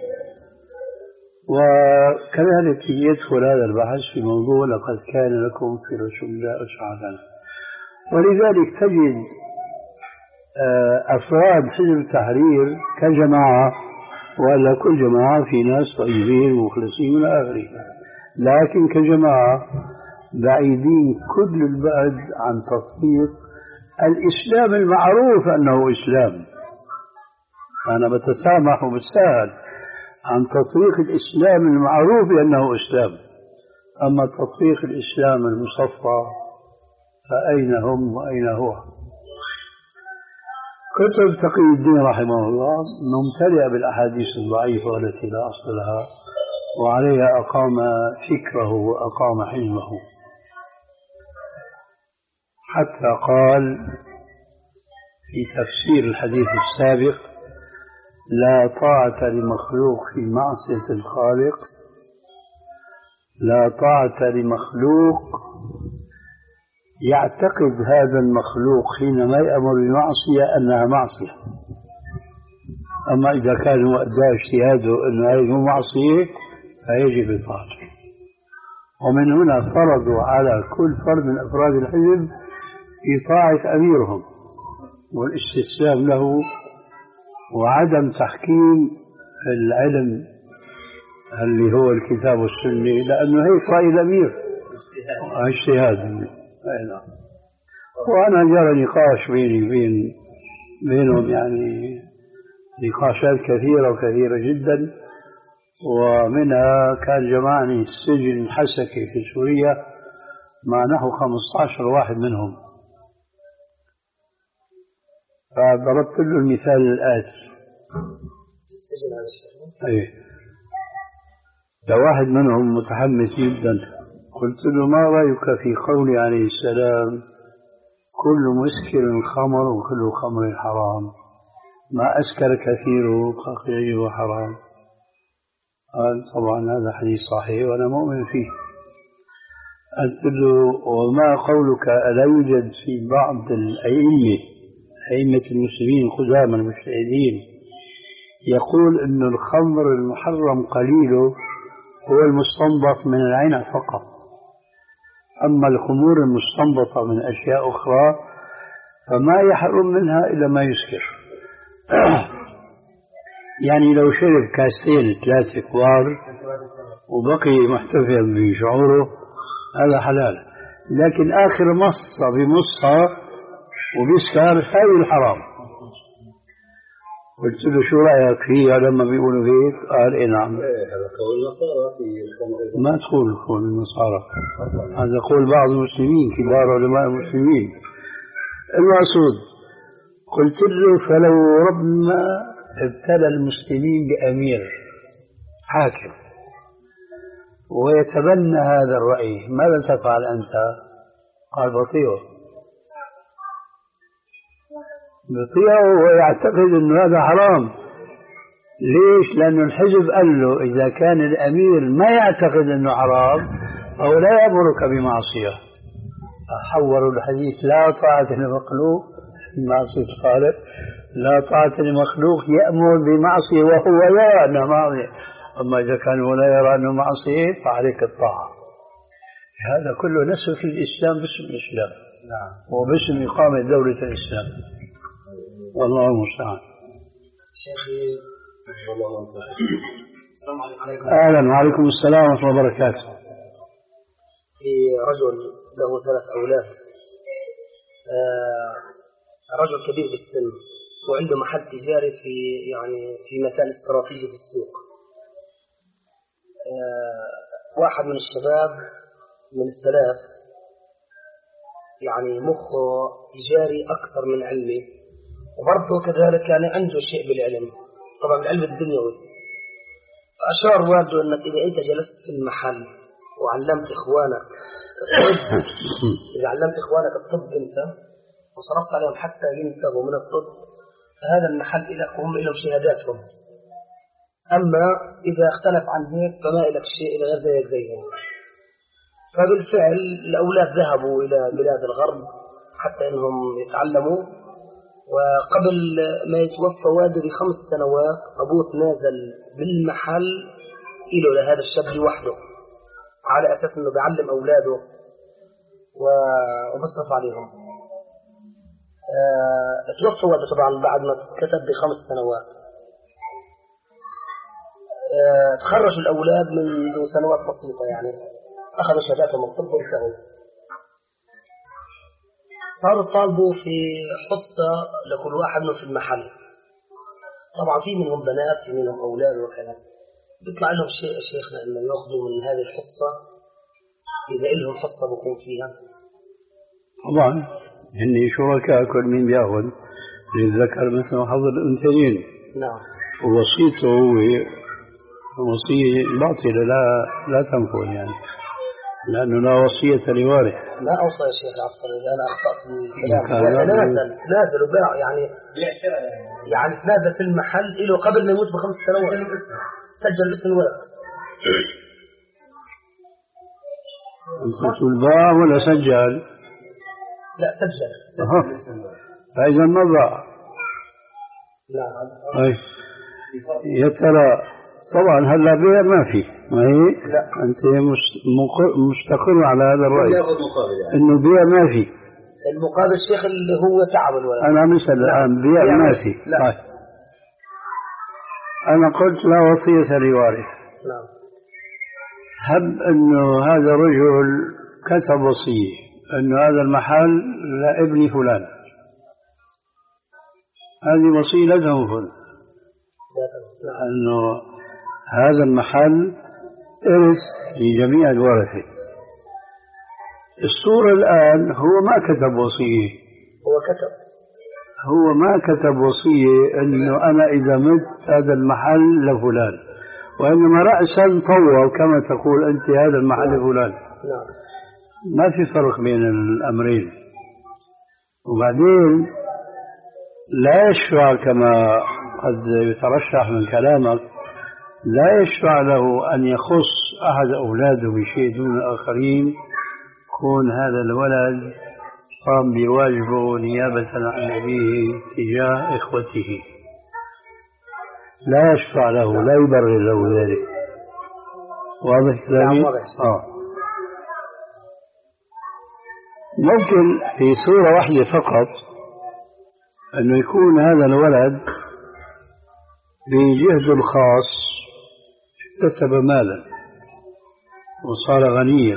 وكذلك يدخل هذا البحث في موضوع لقد كان لكم في رسول الله أسوة حسنة. ولذلك تجد أفراد حزب التحرير كجماعة، ولا كل جماعة في ناس طيبين ومخلصين إلى آخره، لكن كجماعة بعيدين كل البعد عن تطبيق الإسلام المعروف أنه إسلام. أنا بتسامح وبتساهل عن تطبيق الإسلام المعروف بأنه إسلام، أما تطبيق الإسلام المصفى فأين هم وأين هو؟ كتب تقي الدين رحمه الله ممتلئة بالأحاديث الضعيفة التي لا أصل لها، وعليها أقام فكره وأقام حلمه، حتى قال في تفسير الحديث السابق: لا طاعة لمخلوق في معصية الخالق، لا طاعة لمخلوق يعتقد هذا المخلوق حينما يأمر بمعصية أنها معصية. أما إذا كان هو أدى اجتهاده أن هذه معصية فيجب الطاعة. ومن هنا فرضوا على كل فرد من أفراد الحزب إطاعة أميرهم والاستسلام له وعدم تحكيم العلم اللي هو الكتاب والسنة، لأنه هيك رأي الأمير اجتهاد. وأنا جرى نقاش بيني بين بينهم، يعني نقاشات كثيرة وكثيرة جدا، ومنها كان جمعني السجن الحسكي في سوريا مع نحو خمسة عشر واحد منهم. فضربت له المثال الآتي: أيه، لو واحد منهم متحمس جدا قلت له: ما رأيك في قول عليه السلام: كل مسكر خمر وكل خمر حرام، ما أسكر كثيره فقليله حرام. قال: طبعا هذا حديث صحيح وأنا مؤمن فيه. قلت له: وما قولك ألا يوجد في بعض الأئمة أئمة المسلمين القدامى المجتهدين يقول أن الخمر المحرم قليله هو المستنبط من العنب فقط، أما الخمور المستنبطة من أشياء أخرى فما يحرم منها إلا ما يسكر. يعني لو شرب كاسين ثلاثة كبار وبقي محتفظ بشعوره هذا حلال، لكن آخر مصة بمصها وبيسكر هاي الحرام. قلت له: شو رأيك فيه لما بيقولوا هيك؟ قال: إيه نعم. هذا قول النصارى في ما تقول قول النصارى، هذا قول بعض المسلمين كبار علماء المسلمين. المقصود قلت له: فلو ربنا ابتلى المسلمين بأمير حاكم ويتبنى هذا الرأي ماذا تفعل أنت؟ قال: بطيئه بطيئه ويعتقد أنه هذا حرام. ليش؟ لأنه الحزب قال له إذا كان الأمير ما يعتقد أنه حرام أو لا يأمرك بمعصية. حوروا الحديث: لا طاعة لمخلوق في معصية الخالق، لا طاعة لمخلوق يأمر بمعصية وهو يرى أنه معصية، أما إذا كان هو لا يرى أنه معصية فعليك الطاعة. هذا كله نسف الإسلام باسم الإسلام وباسم إقامة دولة الإسلام، والله المستعان. شيخي السلام عليكم. أهلا وعليكم السلام ورحمة الله وبركاته. في رجل له ثلاث أولاد، آه رجل كبير بالسن وعنده محل تجاري في يعني في مكان استراتيجي في السوق. آه واحد من الشباب من الثلاث يعني مخه جاري أكثر من علمه، وبرضه كذلك يعني عنده شيء بالعلم، طبعا العلم الدنيوي. أشار والده أنك إذا أنت جلست في المحل وعلمت إخوانك إذا علمت إخوانك الطب أنت وصرفت عليهم حتى ينتهوا من الطب، فهذا المحل لك وهم لهم شهاداتهم. أما إذا اختلف عن هيك فما لك شيء إلى غير ذلك زيهم. فبالفعل الأولاد ذهبوا إلى بلاد الغرب حتى إنهم يتعلموا، وقبل ما يتوفى والده بخمس سنوات أبوه نازل بالمحل إله لهذا الشاب لوحده على أساس إنه بيعلم أولاده وبصرف عليهم. أه توفى والده طبعا بعد ما كتب بخمس سنوات. أه تخرج الأولاد من سنوات بسيطة، يعني أخذوا شهاداتهم الطب وانتهوا. صاروا طالبوا في حصة لكل واحد منهم في المحل. طبعا في منهم بنات في منهم أولاد وكذا، بيطلع لهم شيء شيخنا إنه يأخذوا من هذه الحصة إذا إلهم حصة بكون فيها. طبعا هني شركاء، كل مين بياخذ للذكر مثل حظ الأنثيين. نعم. ووصيته وصية باطلة لا لا تنفذ، يعني لأنه لا وصية لوارث. لا أوصى يا شيخ عفوا إذا أنا أخطأت الكلام. تنازل تنازل وباع، يعني يعني تنازل في المحل له قبل ما يموت بخمس سنوات، سجل اسم الولد. أنت تقول باع ولا سجل؟ لا سجل. فإذا ما باع. نعم. أي يا ترى طبعا هلا بيع ما في، ما هي؟ لا. أنت مستقر على هذا الرأي ياخذ مقابل يعني. إنه بيع ما في. المقابل الشيخ اللي هو تعب الولد. أنا مثل الآن بيع ما في. لا. طيب. أنا قلت لا وصية لوارث. نعم. هب إنه هذا الرجل كتب وصية إنه هذا المحل لابن فلان، هذه وصية لا تنفذ، أنه هذا المحل إرث لجميع الورثة. الصورة الآن هو ما كتب وصية، هو كتب هو ما كتب وصية إنه أنا إذا مت هذا المحل لفلان، وإنما رأسا طوى كما تقول أنت هذا المحل لفلان. نعم. ما في فرق بين الأمرين. وبعدين لا يشرع كما قد يترشح من كلامك، لا يشرع له أن يخص أحد أولاده بشيء دون الآخرين، كون هذا الولد قام بواجبه نيابة عن أبيه تجاه إخوته، لا يشرع له، لا يبرر له ذلك. واضح كلامي؟ نعم واضح. آه. ممكن في صورة واحدة فقط أنه يكون هذا الولد بجهده الخاص اكتسب مالا وصار غنيا،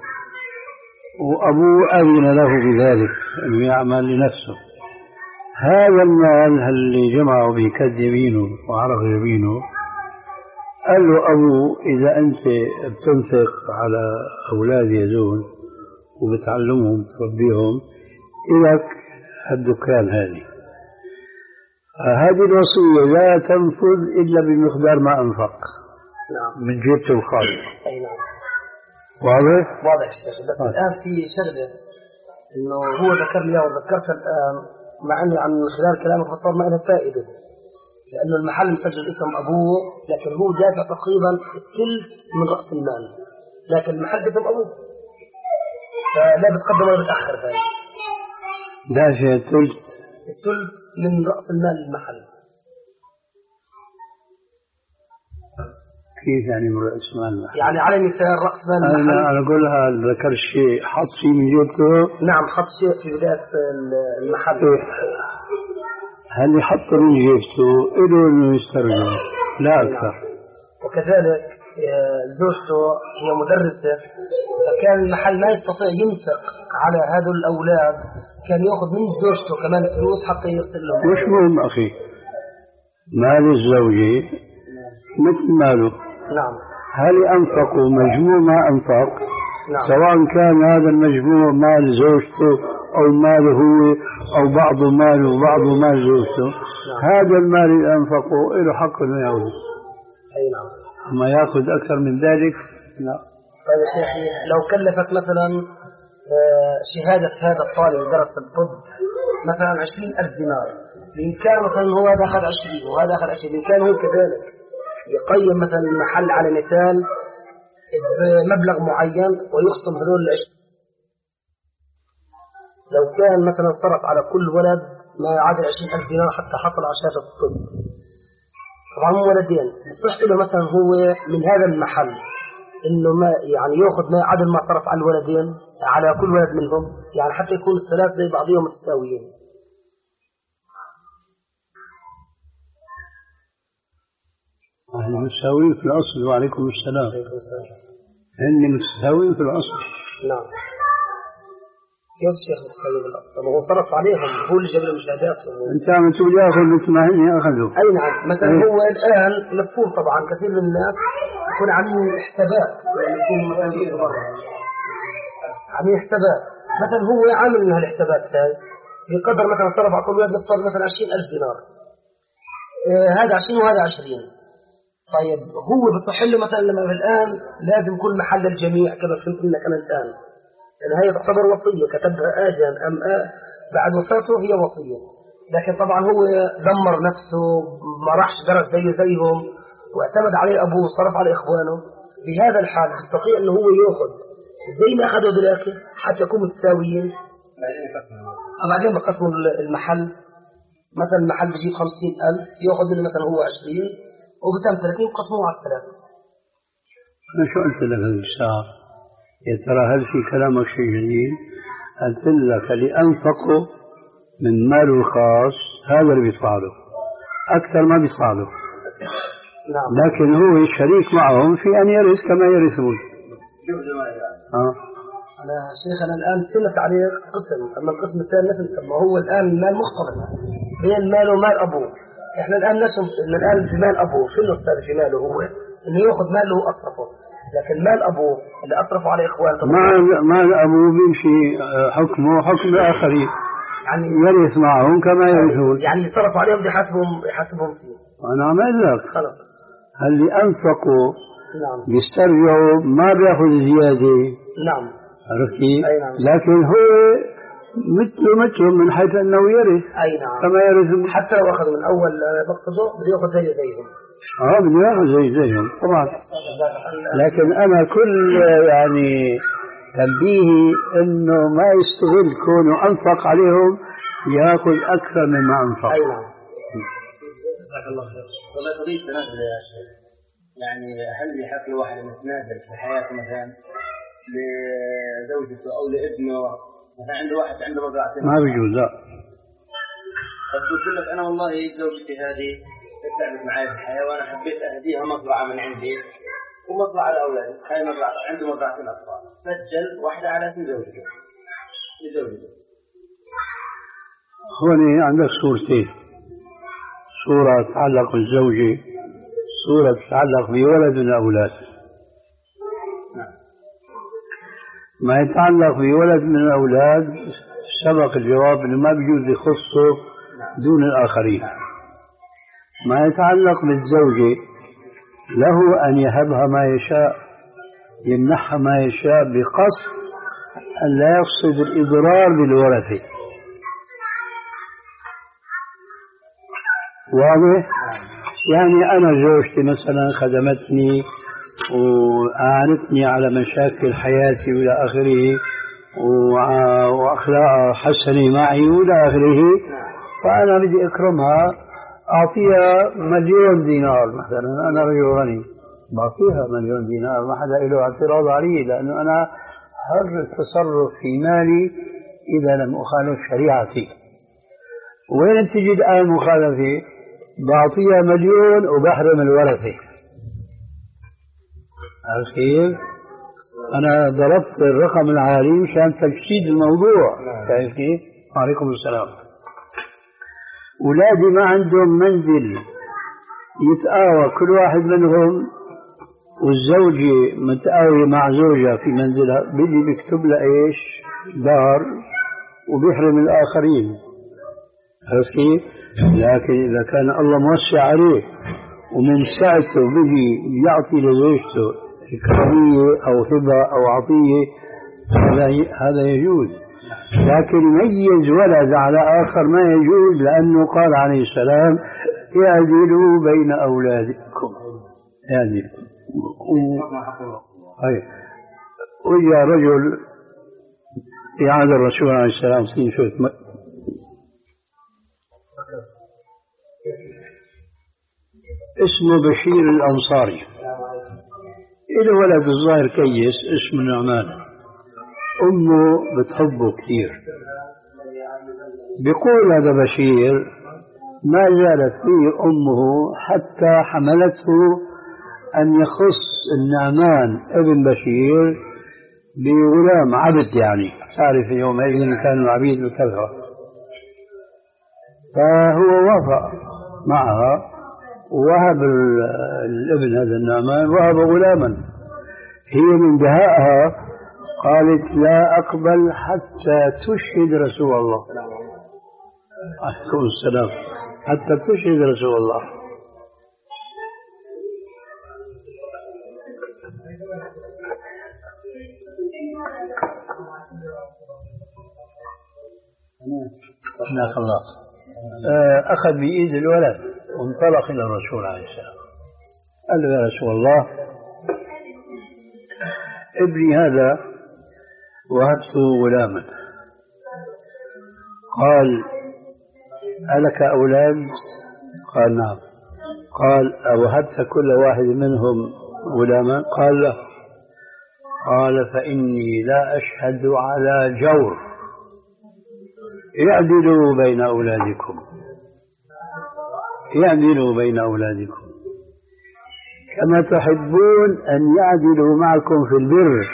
وأبوه أذن له بذلك أنه يعمل لنفسه. هذا المال اللي جمعه بكد يمينه وعرف يمينه، قال له أبوه إذا أنت بتنفق على أولاد يزون وبتعلمهم تربيهم إلك الدكان هذه، هذه الوصية لا تنفذ إلا بمقدار ما أنفق. نعم. من جيبته الخاصة. أي نعم. واضح؟ واضح الشيخ. بس آه. الآن في شغلة إنه هو ذكر لي وذكرتها الآن، مع أني عن خلال كلامك فصار ما لها فائدة، لأنه المحل مسجل اسم أبوه لكن هو دافع تقريبا الثلث من رأس المال، لكن المحل اسم أبوه، فلا بتقدم ولا بتأخر. هاي دافع الثلث الثلث من رأس المال المحل. كيف يعني من رأس مال المحل؟ يعني على مثال رأس مال المحل، أنا أنا أقولها ذكر شيء حط شيء من جيبته. نعم حط شيء في بداية المحل. هل يحط من جيبته إله إنه يسترجع لا أكثر. وكذلك زوجته هي مدرسة، فكان المحل ما يستطيع ينفق على هذا الأولاد، كان يأخذ من زوجته كمان فلوس حتى يرسل لهم. مش مهم أخي، مال الزوجة مثل ماله. نعم. هل أنفقوا مجموع ما أنفق؟ نعم. سواء كان هذا المجموع مال زوجته أو ماله هو أو بعض ماله وبعض مال زوجته، هذا المال اللي أنفقه له حق إنه يعود. أي نعم. أما يأخذ أكثر من ذلك لا. طيب يا شيخي، لو كلفت مثلا شهادة هذا الطالب اللي درس الطب مثلا عشرين ألف دينار، بإمكان مثلا هو دخل عشرين وهذا دخل عشرين، بإمكان هو كذلك يقيم مثلا المحل على مثال بمبلغ معين ويخصم هذول العشرين. لو كان مثلا صرف على كل ولد ما يعادل عشرين ألف دينار حتى حصل على شهادة الطب، طبعا هم ولدين، يصح له مثلا هو من هذا المحل إنه ما يعني يأخذ ما يعادل ما صرف على الولدين على كل ولد منهم، يعني حتى يكون الثلاث زي بعضهم متساويين. أهل متساويين في الأصل. وعليكم السلام. هن متساويين في الأصل. نعم. كيف الشيخ متساوي بالأصل؟ طب هو صرف عليهم، هو اللي جاب لهم شهاداتهم. أنت عم تقول ياخذ مثل ما هن أخذوا. أي نعم. مثلا إيه؟ هو الآن مفهوم طبعا كثير من الناس يكون عاملين حسابات، يعني يكون مثلا عاملين حسابات، مثلا هو عامل من هالحسابات هاي بقدر مثلا صرف على كل ولد نفترض مثلا عشرين ألف دينار، آه هذا عشرين وهذا عشرين. طيب هو بصح له مثلا لما الآن لازم كل محل الجميع كما فهمت منك أنا الآن، لأن هي تعتبر وصية كتبها آجا أم آه بعد وفاته هي وصية، لكن طبعا هو دمر نفسه ما راحش درس زي زيهم واعتمد عليه أبوه صرف على إخوانه. بهذا الحال يستطيع أنه هو يأخذ زي ما أخذوا ذلك حتى يكونوا متساويين. بعدين بقسموا المحل، مثلا المحل بيجيب خمسين ألف يأخذ منه مثلا هو عشرين وبتم ثلاثين قسموه على الثلاثة. أنا شو قلت لك هذه الساعة؟ يا ترى هل في كلامك شيء جديد؟ قلت لك اللي أنفقه من ماله الخاص هذا اللي بيطلع له، أكثر ما بيطلع له. نعم. لكن هو شريك معهم في أن يرث كما يرثون. آه. أنا شيخ أنا الآن سمت عليه قسم، أما القسم الثاني مثل ما هو الآن المال مختلط بين المال ومال أبوه. إحنا الآن نسم إن الآن في مال أبوه شو الأستاذ في ماله هو إنه يأخذ ماله أصرفه، لكن مال أبوه اللي أصرفه على إخوانه مال مال أبوه بيمشي حكمه حكم الآخرين، يعني يرث معهم كما يرثون، يعني صرف عليهم يحاسبهم يحاسبهم فيه. أنا عم أقول لك خلاص اللي أنفقوا نعم بيسترجعوا ما بياخذ زيادة. نعم عرفت كيف؟ نعم. لكن هو مثله مثلهم من حيث أنه يرث. أي نعم. كما يرث حتى لو أخذ من أول مقصده بده يأخذ زي زيهم. اه بده ياخذ زي زيهم طبعا. لكن أنا كل يعني تنبيهي إنه ما يستغل كونه أنفق عليهم يأخذ أكثر مما أنفق. أي نعم. جزاك الله خير. والله قضية تنازل يا شيخ، يعني هل يحق الواحد أن يتنازل في حياته مثلا لزوجته أو لابنه، مثلا عنده واحد عنده مزرعتين ما بيجوز لا. طب قلت لك أنا والله زوجتي هذه تعبت معي في الحياة وأنا حبيت أهديها مزرعة من عندي ومزرعة لأولادي، هاي مزرعة عنده مزرعتين أطفال، سجل واحدة على اسم زوجته لزوجته. هون عندك صورتين، صورة تتعلق بالزوجة، صورة تتعلق بولد من الأولاد. ما يتعلق بولد من الأولاد سبق الجواب أنه ما بيجوز يخصه دون الآخرين. ما يتعلق بالزوجة له أن يهبها ما يشاء، يمنحها ما يشاء بقصد أن لا يقصد الإضرار بالورثة. واضح؟ يعني أنا زوجتي مثلا خدمتني وأعانتني على مشاكل حياتي وإلى آخره وأخلاقها حسنة معي وإلى آخره، فأنا بدي أكرمها أعطيها مليون دينار مثلا، أنا رجل غني بعطيها مليون دينار ما حدا له اعتراض عليه، لأنه أنا حر التصرف في مالي إذا لم أخالف شريعتي. وين تجد الآن مخالفة؟ بعطيها مليون وبحرم الورثة. عرفت كيف؟ أنا ضربت الرقم العالي مشان تجسيد الموضوع. شايف كيف؟ وعليكم السلام. أولادي ما عندهم منزل يتآوى كل واحد منهم، والزوجة متآوية مع زوجها في منزلها، بدي بكتب لها إيش؟ دار وبيحرم الآخرين، عرفت كيف؟ لكن إذا كان الله موسع عليه ومن سعته بيجي يعطي لزوجته إكرامية أو هبة أو عطية هذا يجوز، لكن يميز ولد على آخر ما يجوز، لأنه قال عليه السلام اعدلوا بين أولادكم، اعدلوا. وجاء رجل في عهد الرسول عليه السلام في شوف اسمه بشير الأنصاري، إله ولد الظاهر كيس اسمه نعمان، أمه بتحبه كثير. بيقول هذا بشير ما زالت فيه أمه حتى حملته أن يخص النعمان ابن بشير بغلام عبد، يعني تعرف يومئذ كانوا العبيد بكثرة، فهو وافق معها ووهب الابن هذا النعمان وهب غلاما. هي من دهائها قالت لا أقبل حتى تشهد رسول الله عليكم السلام، حتى تشهد رسول الله. ناخ الله أخذ بإيد الولد وانطلق إلى الرسول عليه السلام، قال له يا رسول الله ابني هذا وهبته غلاما. قال ألك أولاد؟ قال نعم. قال أوهبت كل واحد منهم غلاما؟ قال لا. قال فإني لا أشهد على جور، اعدلوا بين أولادكم، اعدلوا بين أولادكم كما تحبون أن يعدلوا معكم في البر،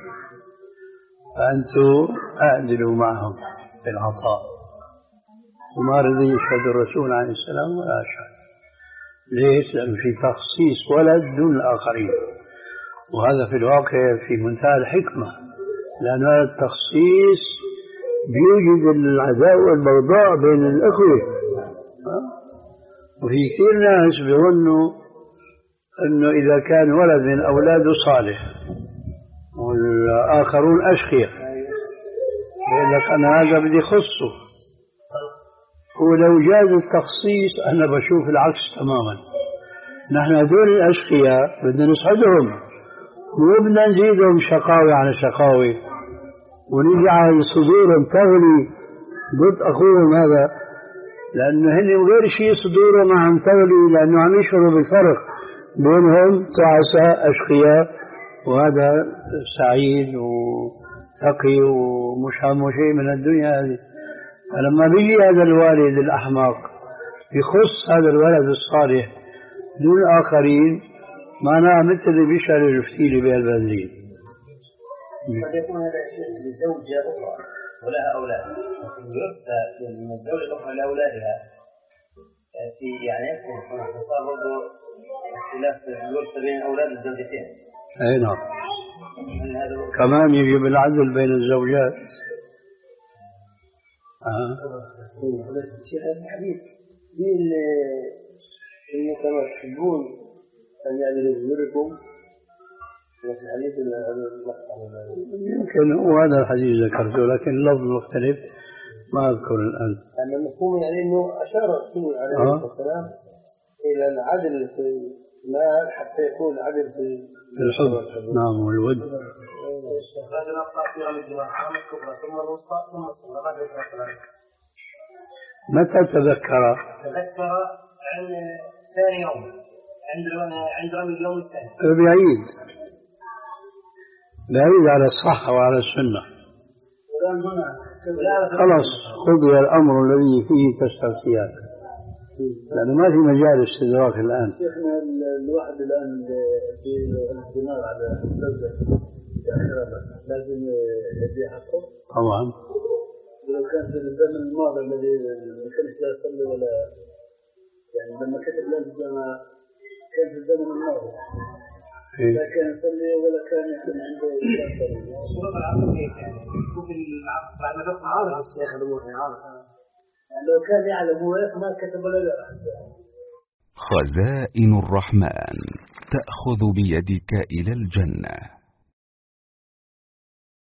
فأنتم أعدلوا معهم في العطاء. وما رضي يشهد الرسول عليه السلام ولا أشهد. ليش؟ لأن في تخصيص ولد دون الآخرين، وهذا في الواقع في منتهى الحكمة، لأن هذا التخصيص بيوجد العداء والبغضاء بين الأخوة. وفي كثير ناس بيظنوا أنه إذا كان ولد من أولاده صالح والآخرون أشقياء يقول لك أنا هذا بدي خصه. ولو جاز التخصيص أنا بشوف العكس تماما. نحن هذول الأشقياء بدنا نسعدهم، مو بدنا نزيدهم شقاوة على شقاوة ونجعل صدورهم تغلي ضد أخوهم هذا، لأنه هن غير شيء صدورهم عم تغلي، لأنه عم يشعروا بالفرق بينهم تعساء أشقياء وهذا سعيد وتقي ومش همه شيء من الدنيا هذه. فلما بيجي هذا الوالد الأحمق يخص هذا الولد الصالح دون الآخرين معناه مثل اللي بيشعر الفتيلة بهالبنزين. قد يكون هذا الشيء لزوجة أخرى ولها أولاد، من الزوجة الأخرى لأولادها في يعني يكون صار برضه اختلاف الورثة بين أولاد الزوجتين. أي نعم. كمان يجب العدل بين الزوجات. آه. شيخ الحديث دي اللي كما تحبون أن يعدلوا بذركم في الحديث يمكن هو هذا الحديث ذكرته لكن اللفظ مختلف ما أذكر الآن. يعني المفهوم يعني أنه أشار الرسول عليه الصلاة والسلام إلى العدل في المال حتى يكون العدل في الحب. نعم والود. متى تذكر؟ تذكر عن ثاني يوم عند عند رمي اليوم الثاني. بعيد بعيد على الصحة وعلى السنة. خلاص قضي الأمر الذي فيه تستفسيات، لأنه ما في مجال استدراك الآن. شيخنا الواحد الآن في الدماغ على الزوجة لازم يدي حقه طبعا. ولو كان في الزمن الماضي الذي ما كانش لا يصلي ولا يعني لما كتب لنا كان في الزمن الماضي لا كان يصلي ولا كان يكون عنده صورة العصر كيف يعني يكون العصر بعد ما تقطع عارف الشيخ الموحي عارف لو كان يعلم هو ما كتب ولا لا. خزائن الرحمن تأخذ بيدك إلى الجنة.